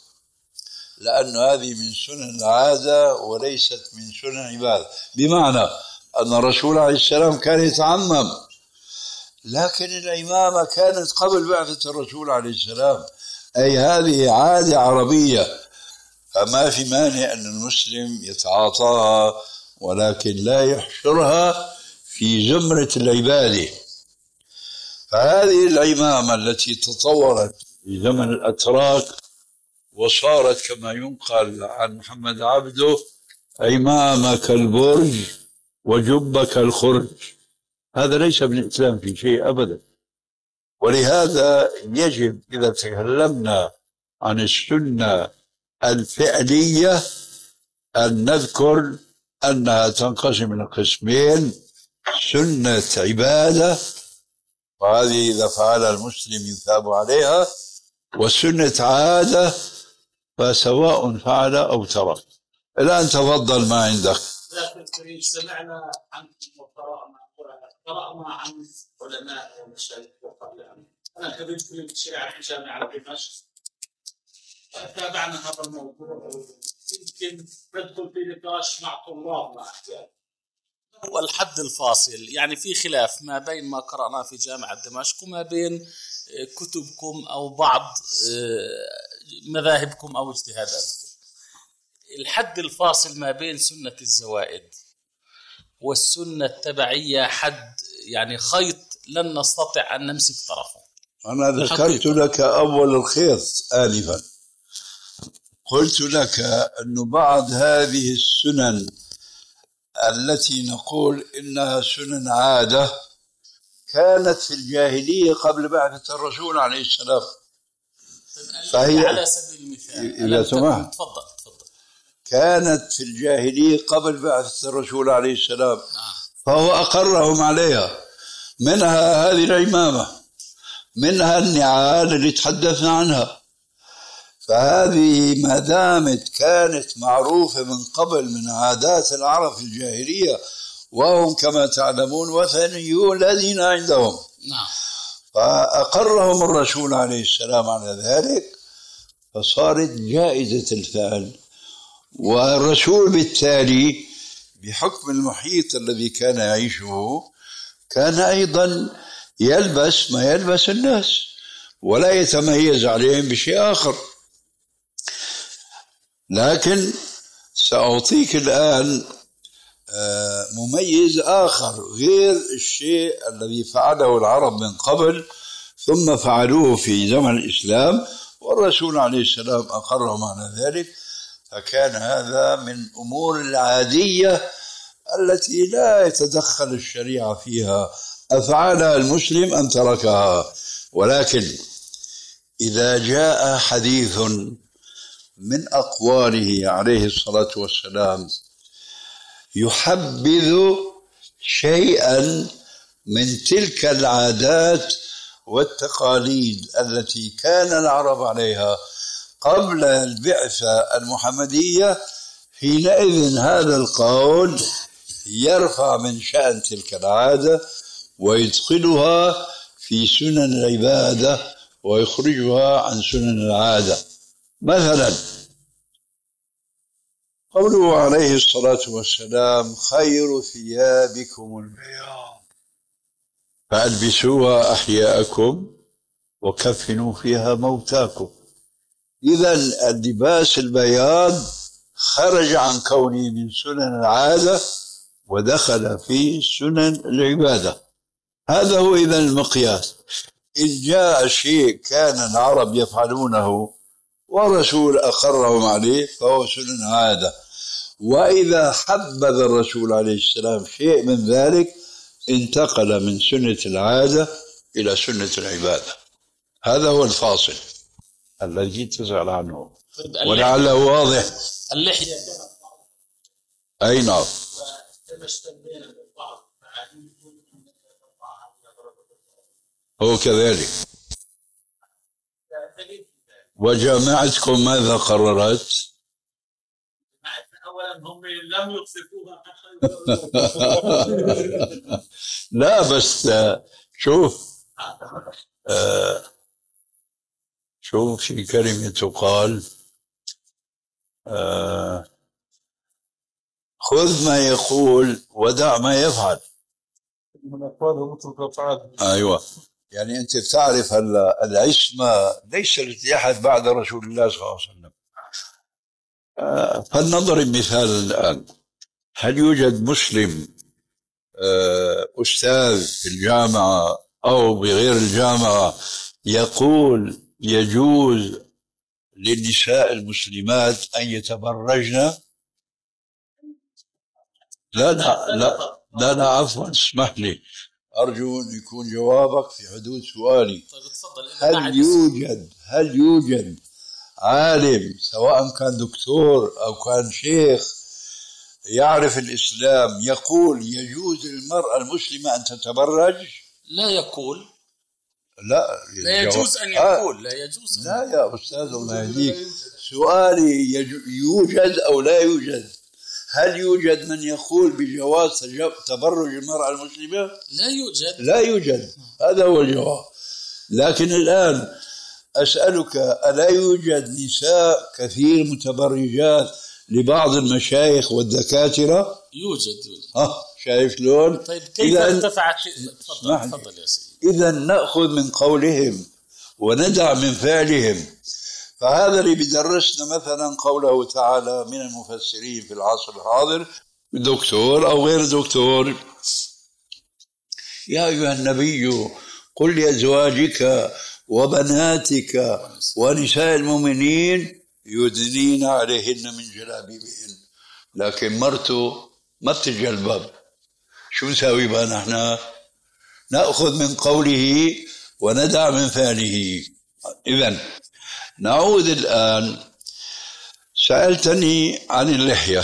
لأن هذه من سنن العادة وليست من سنن العبادة. بمعنى أن الرسول عليه السلام كان يتعمم، لكن العمامة كانت قبل بعثة الرسول عليه السلام، أي هذه عادة عربية، فما في مانع أن المسلم يتعاطاها ولكن لا يحشرها في زمرة العبادة. فهذه العمامة التي تطورت في زمن الأتراك وصارت كما ينقل عن محمد عبده عمامة كالبرج وجبة كالخرج، هذا ليس من الإسلام في شيء أبدا. ولهذا يجب إذا تكلمنا عن السنة الفعلية أن نذكر أنها تنقسم إلى قسمين: سنة عبادة، وهذه إذا فعلها المسلم يثاب عليها، وسنة عادة فسواء فعل أو ترك. الآن تفضل ما عندك. لكن سمعنا عن وقرأنا قرأنا عن علماء ومشايخ وقبلهم. أنا خريج كلية الشريعة في جامعة دمشق، تابعنا هذا الموضوع، يمكن ندخل في نقاش مع طلابنا أحيانا. هو الحد الفاصل، يعني في خلاف ما بين ما قرأناه في جامعة دمشق وما بين كتبكم أو بعض مذاهبكم أو اجتهاداتكم. الحد الفاصل ما بين سنة الزوائد والسنة التبعية حد، يعني خيط لن نستطيع أن نمسك طرفه. أنا ذكرت لك أول الخيط آنفا، قلت لك أن بعض هذه السنن التي نقول إنها سنن عادة كانت في الجاهلية قبل بعثة الرسول عليه السلام. فهي على سبيل المثال إذا سمحت تفضل تفضل كانت في الجاهلية قبل بعثة الرسول عليه السلام، فهو أقرهم عليها. منها هذه العمامة، منها النعال اللي تحدثنا عنها. فهذه ما دامت كانت معروفة من قبل من عادات العرب في الجاهلية، وهم كما تعلمون وثنيون الذين عندهم، نعم، فأقرهم الرسول عليه السلام على ذلك، فصارت جائزة الفعل. والرسول بالتالي بحكم المحيط الذي كان يعيشه كان أيضا يلبس ما يلبس الناس ولا يتميز عليهم بشيء آخر. لكن سأعطيك الآن مميز آخر غير الشيء الذي فعله العرب من قبل ثم فعلوه في زمن الإسلام والرسول عليه السلام أقرهم على ذلك. فكان هذا من أمور العادية التي لا يتدخل الشريعة فيها، أفعلها المسلم أم تركها. ولكن إذا جاء حديث من أقواله عليه الصلاة والسلام يحبذ شيئا من تلك العادات والتقاليد التي كان العرب عليها قبل البعثة المحمدية، حينئذ هذا القول يرفع من شأن تلك العادة ويدخلها في سنن العبادة ويخرجها عن سنن العادة. مثلا قوله عليه الصلاة والسلام: خير ثيابكم البياض فألبسوها أحياءكم وكفنوا فيها موتاكم. إذا اللباس البياض خرج عن كونه من سنن العادة ودخل في سنن العبادة. هذا هو إذا المقياس. إن جاء شيء كان العرب يفعلونه والرسول أقرهم عليه فهو سنن عادة، وإذا حبذ الرسول عليه السلام شيء من ذلك انتقل من سنة العادة إلى سنة العبادة. هذا هو الفاصل الذي تسأل عنه، ولعله واضح. اللحية أي نعم. هو كذلك. وجامعتكم ماذا قررت؟ أولا هم لم يوصفوها. لا بس شوف آه شوف في كلمة تقال آه خذ ما يقول ودع ما يفعل. أيوة، يعني أنت بتعرف هلا العصمة ليست لأحد بعد رسول الله صلى الله عليه وسلم. آه فلنضرب مثال الآن. هل يوجد مسلم آه أستاذ في الجامعة أو بغير الجامعة يقول يجوز للنساء المسلمات أن يتبرجن؟ لا لا لا لا لا عفوا اسمح لي، أرجو أن يكون جوابك في حدود سؤالي. هل يوجد هل يوجد عالم سواء كان دكتور أو كان شيخ يعرف الإسلام يقول يجوز للمرأة المسلمة أن تتبرج؟ لا يقول. لا لا يجوز أن يقول. لا يجوز. لا يا أستاذ الله يهديك، سؤالي يوجد أو لا يوجد؟ هل يوجد من يقول بجواز تبرج المرأة المسلمة؟ لا يوجد. لا يوجد، هذا هو الجواب. لكن الآن أسألك، ألا يوجد نساء كثير متبرجات لبعض المشايخ والدكاترة؟ يوجد. يوجد. ها شايف لون؟ طيب كيف ارتفعت؟ تفضل تفضل يا سيدي. إذا نأخذ من قولهم وندع من فعلهم. فهذا اللي بدرسنا مثلا قوله تعالى من المفسرين في العصر الحاضر، دكتور أو غير دكتور: يا أيها النبي قل لأزواجك وبناتك ونساء المؤمنين يدنين عليهن من جلابيبهن. لكن مرته مرت الجلباب، شو نساوي بقى نحن؟ نأخذ من قوله وندع من فعله. إذن نعود الآن. سألتني عن اللحية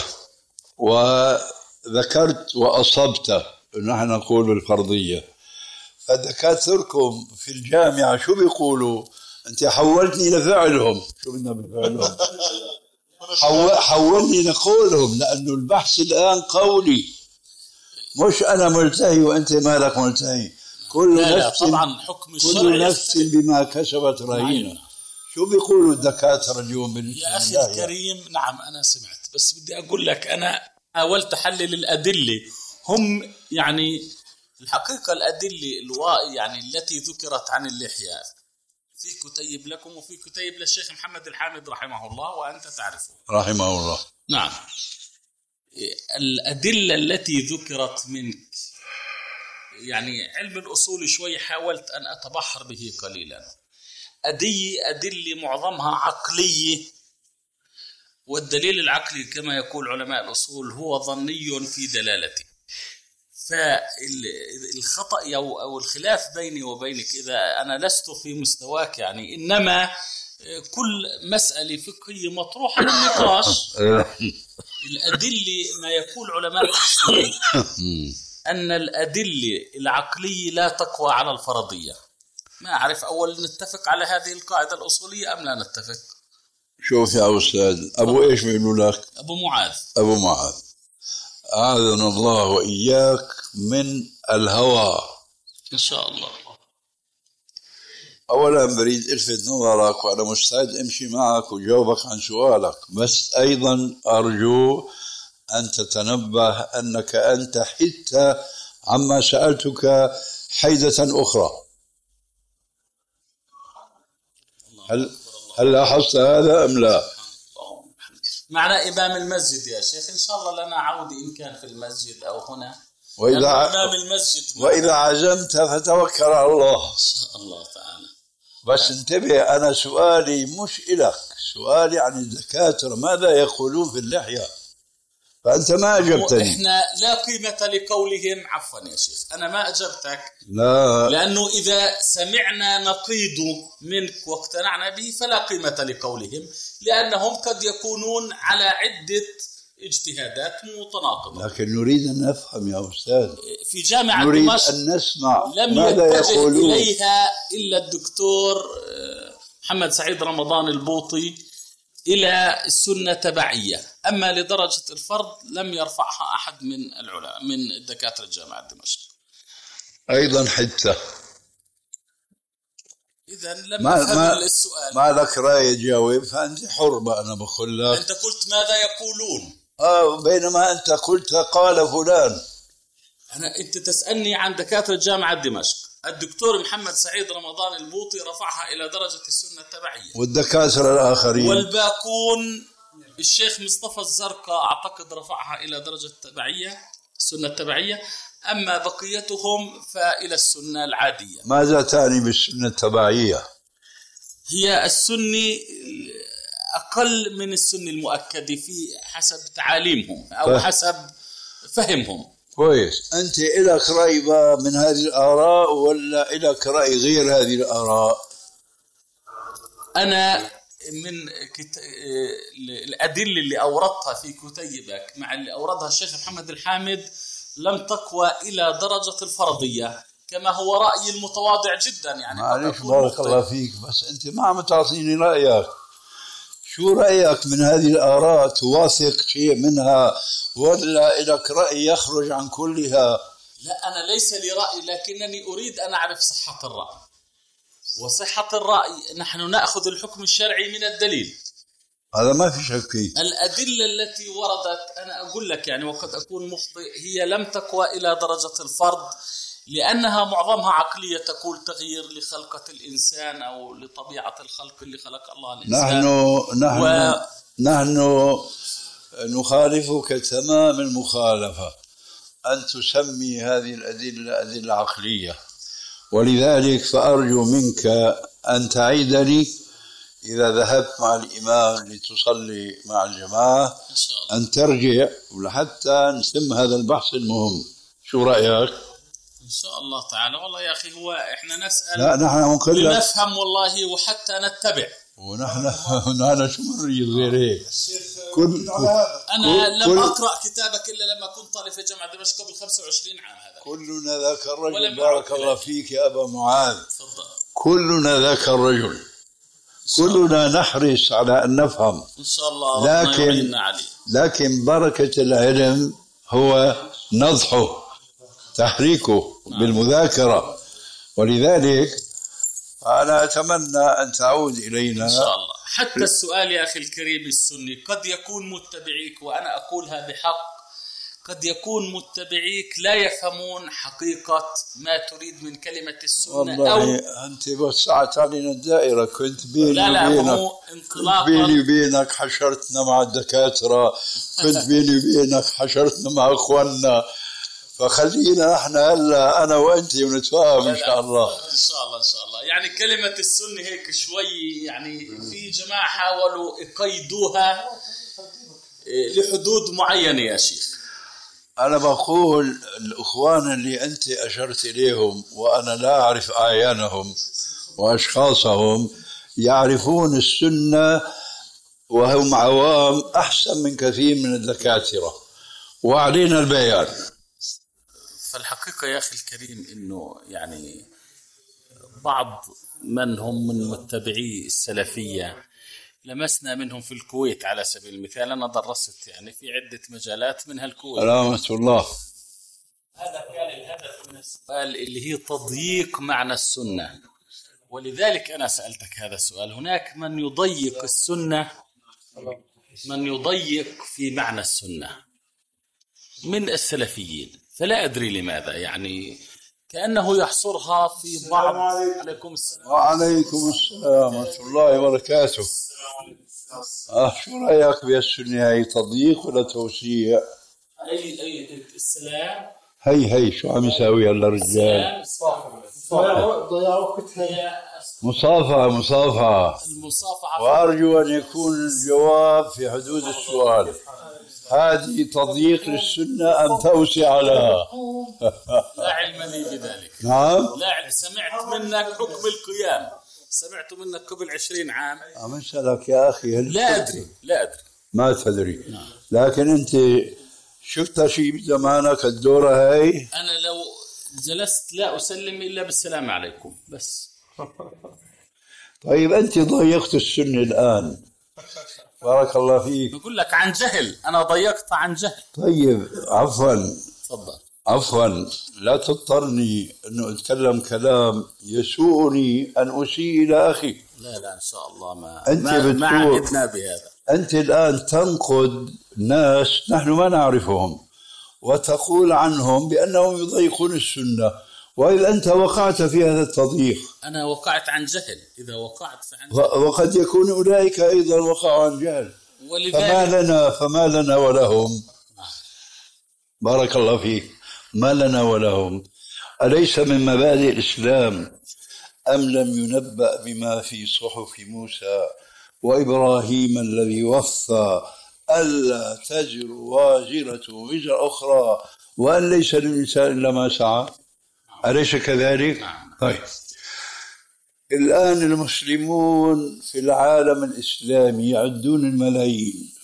وذكرت وأصبت، نحن نقول الفرضية. فدكاتركم في الجامعة شو بيقولوا؟ أنت حولتني لفعلهم. شو بدنا بفعلهم؟ حولني لقولهم، لأنه البحث الآن قولي، مش أنا ملتهي وأنت مالك ملتهي. كل لا نفس لا طبعا حكم كل نفس بما كسبت رهينة. شو بيقولوا الدكاترة اليوم بالنسبة يا أخي الكريم؟ نعم أنا سمعت، بس بدي أقول لك أنا حاولت أحلل الأدلة. هم يعني الحقيقة الأدلة الوا يعني التي ذكرت عن اللحية في كتيب لكم وفي كتيب للشيخ محمد الحامد رحمه الله وأنت تعرفه رحمه الله. نعم. الأدلة التي ذكرت منك يعني علم الأصول شوي حاولت أن أتبحر به قليلا. أدي أدلة معظمها عقلية، والدليل العقلي كما يقول علماء الأصول هو ظني في دلالته. فالخطأ أو الخلاف بيني وبينك إذا أنا لست في مستواك يعني، إنما كل مسألة فقهية مطروحة للنقاش. الأدلة ما يقول علماء الأصول أن الأدلة العقلية لا تقوى على الفرضية. ما أعرف أول نتفق على هذه القاعدة الأصولية أم لا نتفق؟ شوف يا أستاذ، أبو إيش بيقولوا لك؟ أبو معاذ. أبو معاذ، أعاذنا الله وإياك من الهوى إن شاء الله. أولا بريد ألفت نظرك، وأنا مستعد أمشي معك وجاوبك عن سؤالك، بس أيضا أرجو أن تتنبه أنك أنت حدت عما سألتك حيدة أخرى. هل هل لاحظت هذا أم لا؟ معنا إمام المسجد يا شيخ، إن شاء الله لنا عودة إن كان في المسجد أو هنا. وإذا إمام المسجد وإذا عزمت فتوكل على الله. إن شاء الله تعالى. بس انتبه، أنا سؤالي مش إلك، سؤالي عن الدكاترة ماذا يقولون في اللحية، فأنت ما أجبتني. إحنا لا قيمة لقولهم. عفوا يا شيخ أنا ما أجبتك، لا، لأنه إذا سمعنا نقيض منك واقتنعنا به فلا قيمة لقولهم، لأنهم قد يكونون على عدة اجتهادات متناقضة. لكن نريد أن نفهم يا أستاذ، في جامعة نريد دمشق أن نسمع لم ماذا يتجه يقولون إليها إلا الدكتور محمد سعيد رمضان البوطي إلى السنة تبعية، أما لدرجة الفرض لم يرفعها أحد من العلماء من دكاترة جامعة دمشق. أيضا حتى إذا لم ما أفهم ما السؤال. ما لك رأي تجاوب، فأنت حر بقى. أنا بقول لك أنت قلت ماذا يقولون، آه بينما أنت قلت قال فلان. أنا أنت تسألني عن دكاترة جامعة دمشق. الدكتور محمد سعيد رمضان البوطي رفعها إلى درجة السنة التبعية، والدكاترة الآخرين والباقون الشيخ مصطفى الزرقاء أعتقد رفعها إلى درجة التبعية السنة التبعية، أما بقيتهم فإلى السنة العادية. ماذا تعني بالسنة التبعية؟ هي السنة أقل من السنة المؤكدة في حسب تعاليمهم أو ف... حسب فهمهم. كويس. أنت إلك رأي من هذه الآراء ولا إلك رأي غير هذه الآراء؟ أنا من كت... الأدلة اللي أوردتها في كتيبك مع اللي أوردها الشيخ محمد الحامد لم تقوى إلى درجة الفرضية، كما هو رأيي المتواضع جدا. يعني معلش بارك الله فيك، بس أنت ما عم تعطيني رأيك. شو رأيك من هذه الآراء؟ توافق شيء منها ولا لك رأي يخرج عن كلها؟ لا، أنا ليس لي رأي، لكنني أريد أن أعرف صحة الرأي. وصحة الرأي نحن نأخذ الحكم الشرعي من الدليل، هذا ما في شك فيه. الأدلة التي وردت أنا أقول لك يعني وقد أكون مخطئ، هي لم تقوى إلى درجة الفرض، لأنها معظمها عقلية تقول تغيير لخلقة الإنسان أو لطبيعة الخلق اللي خلق الله الإنسان. نحن نحن و... نحن نخالفك تمام المخالفة أن تسمي هذه الأدلة أدلة عقلية، ولذلك فأرجو منك أن تعيدني إذا ذهبت مع الإمام لتصلي مع الجماعة إن شاء الله أن ترجع لحتى نتم هذا البحث المهم. شو رأيك؟ إن شاء الله تعالى. والله يا أخي هو إحنا نسأل لا نحن نفهم والله وحتى نتبع، ونحن نحن شو بنريد غير هيك. كل أنا كل لم كل أقرأ كتابك إلا لما كنت طالب في جامعة دمشق قبل خمسة وعشرين عام. هذا كلنا ذاك الرجل. بارك الله فيك يا أبا معاذ. تفضل. كلنا ذاك الرجل، كلنا نحرص على أن نفهم إن شاء الله. لكن لكن بركة العلم هو نضحه تحريكه بالمذاكرة، ولذلك أنا أتمنى أن تعود إلينا إن شاء الله. حتى السؤال يا أخي الكريم السني قد يكون متبعيك، وأنا أقولها بحق، قد يكون متبعيك لا يفهمون حقيقة ما تريد من كلمة السنة. والله أو أنت وسعت علينا الدائرة. كنت بيني لا لا وبينك هو انطلاقا بيني وبينك حشرتنا مع الدكاترة، كنت بيني وبينك حشرتنا مع أخواننا، فخلينا احنا هلا انا وانت ونتفاهم ان شاء الله. ان شاء الله ان شاء الله. يعني كلمة السنة هيك شوي يعني في جماعة حاولوا يقيدوها لحدود معينة يا شيخ. أنا بقول الأخوان اللي أنت أشرت إليهم وأنا لا أعرف أعيانهم وأشخاصهم يعرفون السنة وهم عوام أحسن من كثير من الدكاترة، وعلينا البيان. فالحقيقة يا أخي الكريم إنه يعني بعض من هم من متبعي السلفية لمسنا منهم في الكويت على سبيل المثال. أنا درست يعني في عدة مجالات منها الكويت. سلامة الله. هذا كان الهدف من السؤال اللي هي تضييق معنى السنة، ولذلك أنا سألتك هذا السؤال. هناك من يضيق السنة، من يضيق في معنى السنة من السلفيين، فلا أدري لماذا، يعني كأنه يحصرها في بعض. عليكم السلام. وعليكم السلام ورحمة الله وبركاته. آه شو رأيك بالسنة؟ هي تضييق ولا توسيع؟ أي أي السلام. هي هي شو عم يساوي هلا رجال؟ ضياع وقتها. مصافحة مصافحة المصافحة. وأرجو أن يكون الجواب في حدود السؤال. هذه تضييق للسنة أم توسع لها؟ لا علم لي بذلك. نعم. لا، سمعت منك حكم القيام، سمعت منك قبل عشرين عام. عم أسألك يا أخي. لا أدري لا أدري ما تدري. لكن أنت شفت شيء بزمانك الدورة هاي؟ أنا لو جلست لا أسلم إلا بالسلام عليكم بس. طيب أنت ضيقت السنة الآن، بارك الله فيك. بقول لك عن جهل، أنا ضيقت عن جهل. طيب عفوا تفضل. عفوا لا تضطرني أنه أتكلم كلام يسوءني أن أسيء إلى أخي. لا لا إن شاء الله ما أنت ما, ما بتقول عهدنا بهذا. أنت الآن تنقد ناس نحن ما نعرفهم وتقول عنهم بأنهم يضيقون السنة، وإذا أنت وقعت في هذا التضييق. أنا وقعت عن جهل، إذا وقعت فعن جهل. وقد يكون أولئك أيضا وقعوا عن جهل، فما لنا فما لنا ولهم. بارك الله فيك. ما لنا ولهم. أليس من مبادئ الإسلام أم لم ينبأ بما في صحف موسى وإبراهيم الذي وفى ألا تزر وازرة وزر أخرى وأن ليس للإنسان إلا ما سعى؟ أليس كذلك؟ طيب الآن المسلمون في العالم الإسلامي يعدون الملايين،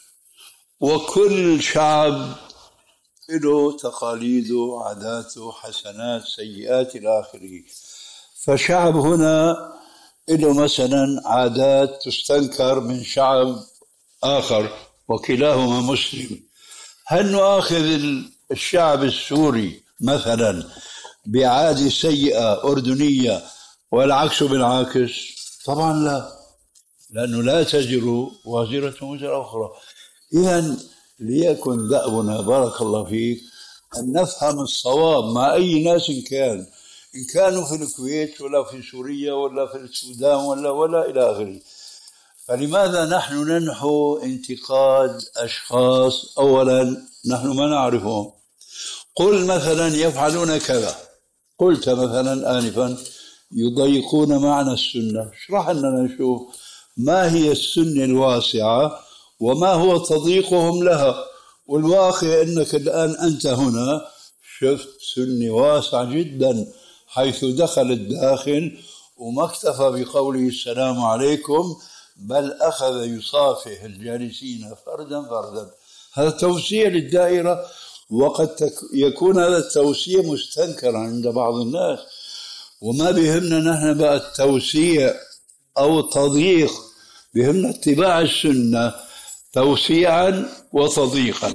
وكل شعب له تقاليده عاداته حسنات سيئات إلى آخره. فشعب هنا له مثلا عادات تستنكر من شعب آخر وكلاهما مسلم. هل نؤاخذ الشعب السوري مثلا بعادة سيئة أردنية والعكس بالعكس؟ طبعا لا، لأنه لا تزر وازرة وزر أخرى. إذن ليكن دأبنا بارك الله فيك أن نفهم الصواب مع أي ناس كان، إن كانوا في الكويت ولا في سوريا ولا في السودان ولا ولا إلى آخره. فلماذا نحن ننحو انتقاد أشخاص أولا نحن ما نعرفهم؟ قل مثلا يفعلون كذا، قلت مثلا آنفا يضيقون معنى السنة، اشرح لنا نشوف ما هي السنة الواسعة وما هو تضييقهم لها. والواقع أنك الآن أنت هنا شفت سنة واسعة جدا حيث دخل الداخل وما اكتفى بقوله السلام عليكم، بل أخذ يصافح الجالسين فردا فردا. هذا توسيع للدائرة، وقد يكون هذا التوسيع مستنكرا عند بعض الناس، وما بهمنا نحن بقى التوسيع أو التضييق، بهمنا اتباع السنة توسيعا وتضييقا.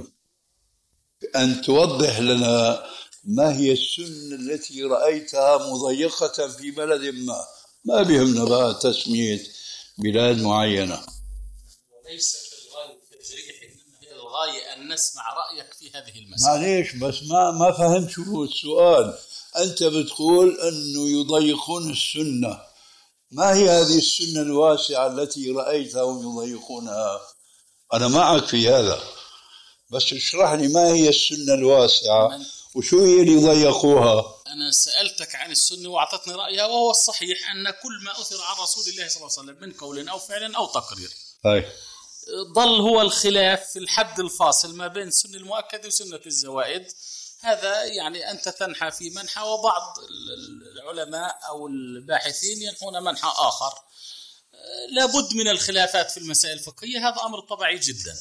أن توضح لنا ما هي السنة التي رأيتها مضيقة في بلد ما، ما بهمنا بقى تسمية بلاد معينة. وليس في الغاية التجريح، إنما هي الغاية أن نسمع رأيك في هذه المسألة. معليش بس ما ما فهمت شو السؤال. أنت بتقول أنه يضيقون السنة، ما هي هذه السنة الواسعة التي رأيتهم يضيقونها؟ أنا معك في هذا، بس اشرح لي ما هي السنة الواسعة وشو هي اللي ضيقوها. أنا سألتك عن السنة وأعطتني رأيها، وهو الصحيح أن كل ما أثر عن رسول الله صلى الله عليه وسلم من قول أو فعل أو تقرير. طيب ظل هو الخلاف في الحد الفاصل ما بين السنة المؤكدة وسنة الزوائد. هذا يعني أنت تنحى في منحى، وبعض العلماء أو الباحثين ينحون منحى آخر. لابد من الخلافات في المسائل الفقهية، هذا أمر طبيعي جدا.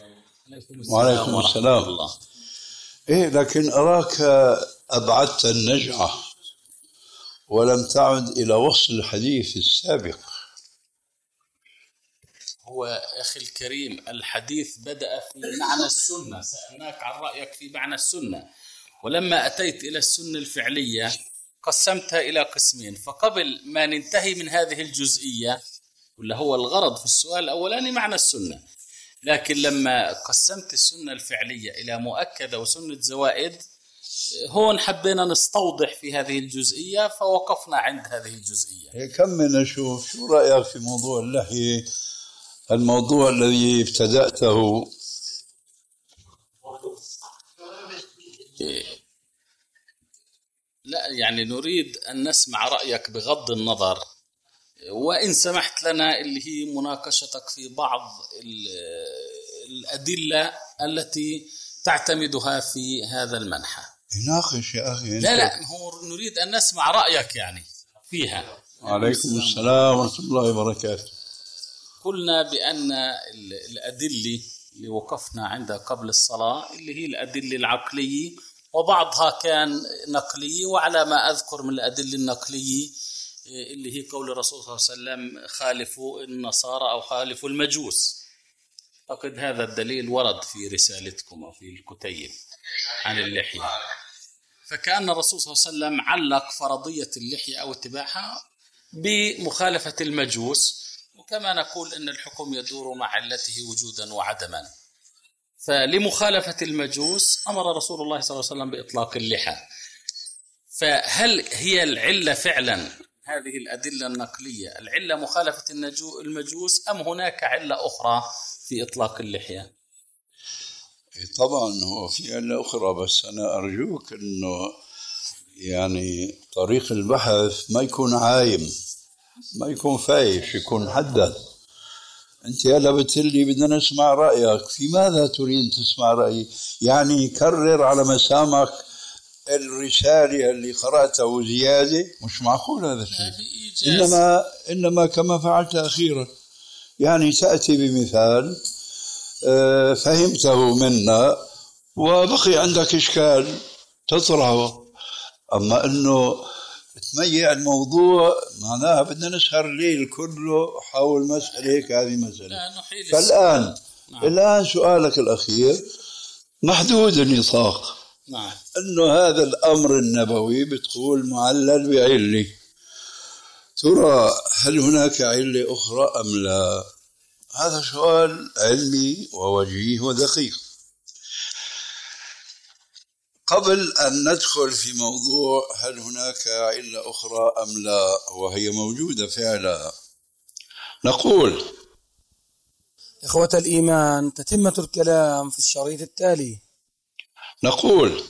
وعليكم السلام. الله. إيه لكن أراك أبعدت النجعة ولم تعد إلى وصل الحديث السابق. هو أخي الكريم الحديث بدأ في معنى السنة، سألناك عن رأيك في معنى السنة، ولما أتيت إلى السنة الفعلية قسمتها إلى قسمين. فقبل ما ننتهي من هذه الجزئية، ولا هو الغرض في السؤال الأولاني معنى السنة، لكن لما قسمت السنة الفعلية إلى مؤكدة وسنة زوائد، هون حبينا نستوضح في هذه الجزئية فوقفنا عند هذه الجزئية. كمل نشوف شو رأيك في موضوع اللحية، الموضوع الذي ابتدأته. لا يعني نريد أن نسمع رأيك بغض النظر، وإن سمحت لنا اللي هي مناقشتك في بعض الأدلة التي تعتمدها في هذا المنحى. ناقش يا أخي. لا لا هو نريد أن نسمع رأيك يعني فيها. عليكم السلام ورحمة الله وبركاته. قلنا بأن الأدلة اللي وقفنا عندها قبل الصلاة، اللي هي الأدلة العقلية، وبعضها كان نقلية. وعلى ما أذكر من الأدلة النقلية اللي هي قول الرسول صلى الله عليه وسلم خالفوا النصارى أو خالفوا المجوس. أعتقد هذا الدليل ورد في رسالتكم أو في الكتيب عن اللحية. فكأن الرسول صلى الله عليه وسلم علق فرضية اللحية أو اتباعها بمخالفة المجوس، وكما نقول أن الحكم يدور مع علته وجودا وعدما. فلمخالفة المجوس أمر رسول الله صلى الله عليه وسلم بإطلاق اللحى. فهل هي العلة فعلا هذه الأدلة النقلية العلة مخالفة المجوس، أم هناك علة أخرى في إطلاق اللحية؟ طبعا هو في علة أخرى، بس أنا أرجوك أنه يعني طريق البحث ما يكون عايم، ما يكون فايش، يكون محدد. أنت هلا بتقولي بدنا نسمع رأيك، في ماذا تريد تسمع رأيي؟ يعني كرر على مسامعك الرسالة اللي قرأتها زيادة؟ مش معقول هذا الشيء. إنما إنما كما فعلت أخيرا، يعني تأتي بمثال فهمته منا وبقي عندك إشكال تطرحه، أما أنه تميع الموضوع معناها بدنا نسهر الليل كله حول مسألة هيك. هذه مسألة. فالآن نعم. الآن سؤالك الأخير محدود النطاق. نعم. أنه هذا الأمر النبوي بتقول معلل بعلة، ترى هل هناك علة أخرى أم لا؟ هذا سؤال علمي ووجيه ودقيق. قبل أن ندخل في موضوع هل هناك علة أخرى أم لا وهي موجودة فعلا، نقول إخوة الإيمان تتمة الكلام في الشريط التالي. نقول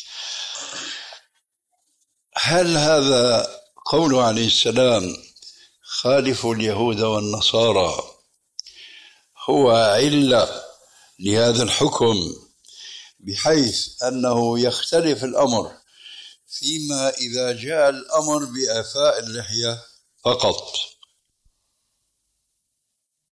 هل هذا قوله عليه السلام خالفوا اليهود والنصارى هو علة لهذا الحكم، بحيث أنه يختلف الأمر فيما إذا جاء الأمر بإعفاء اللحية فقط؟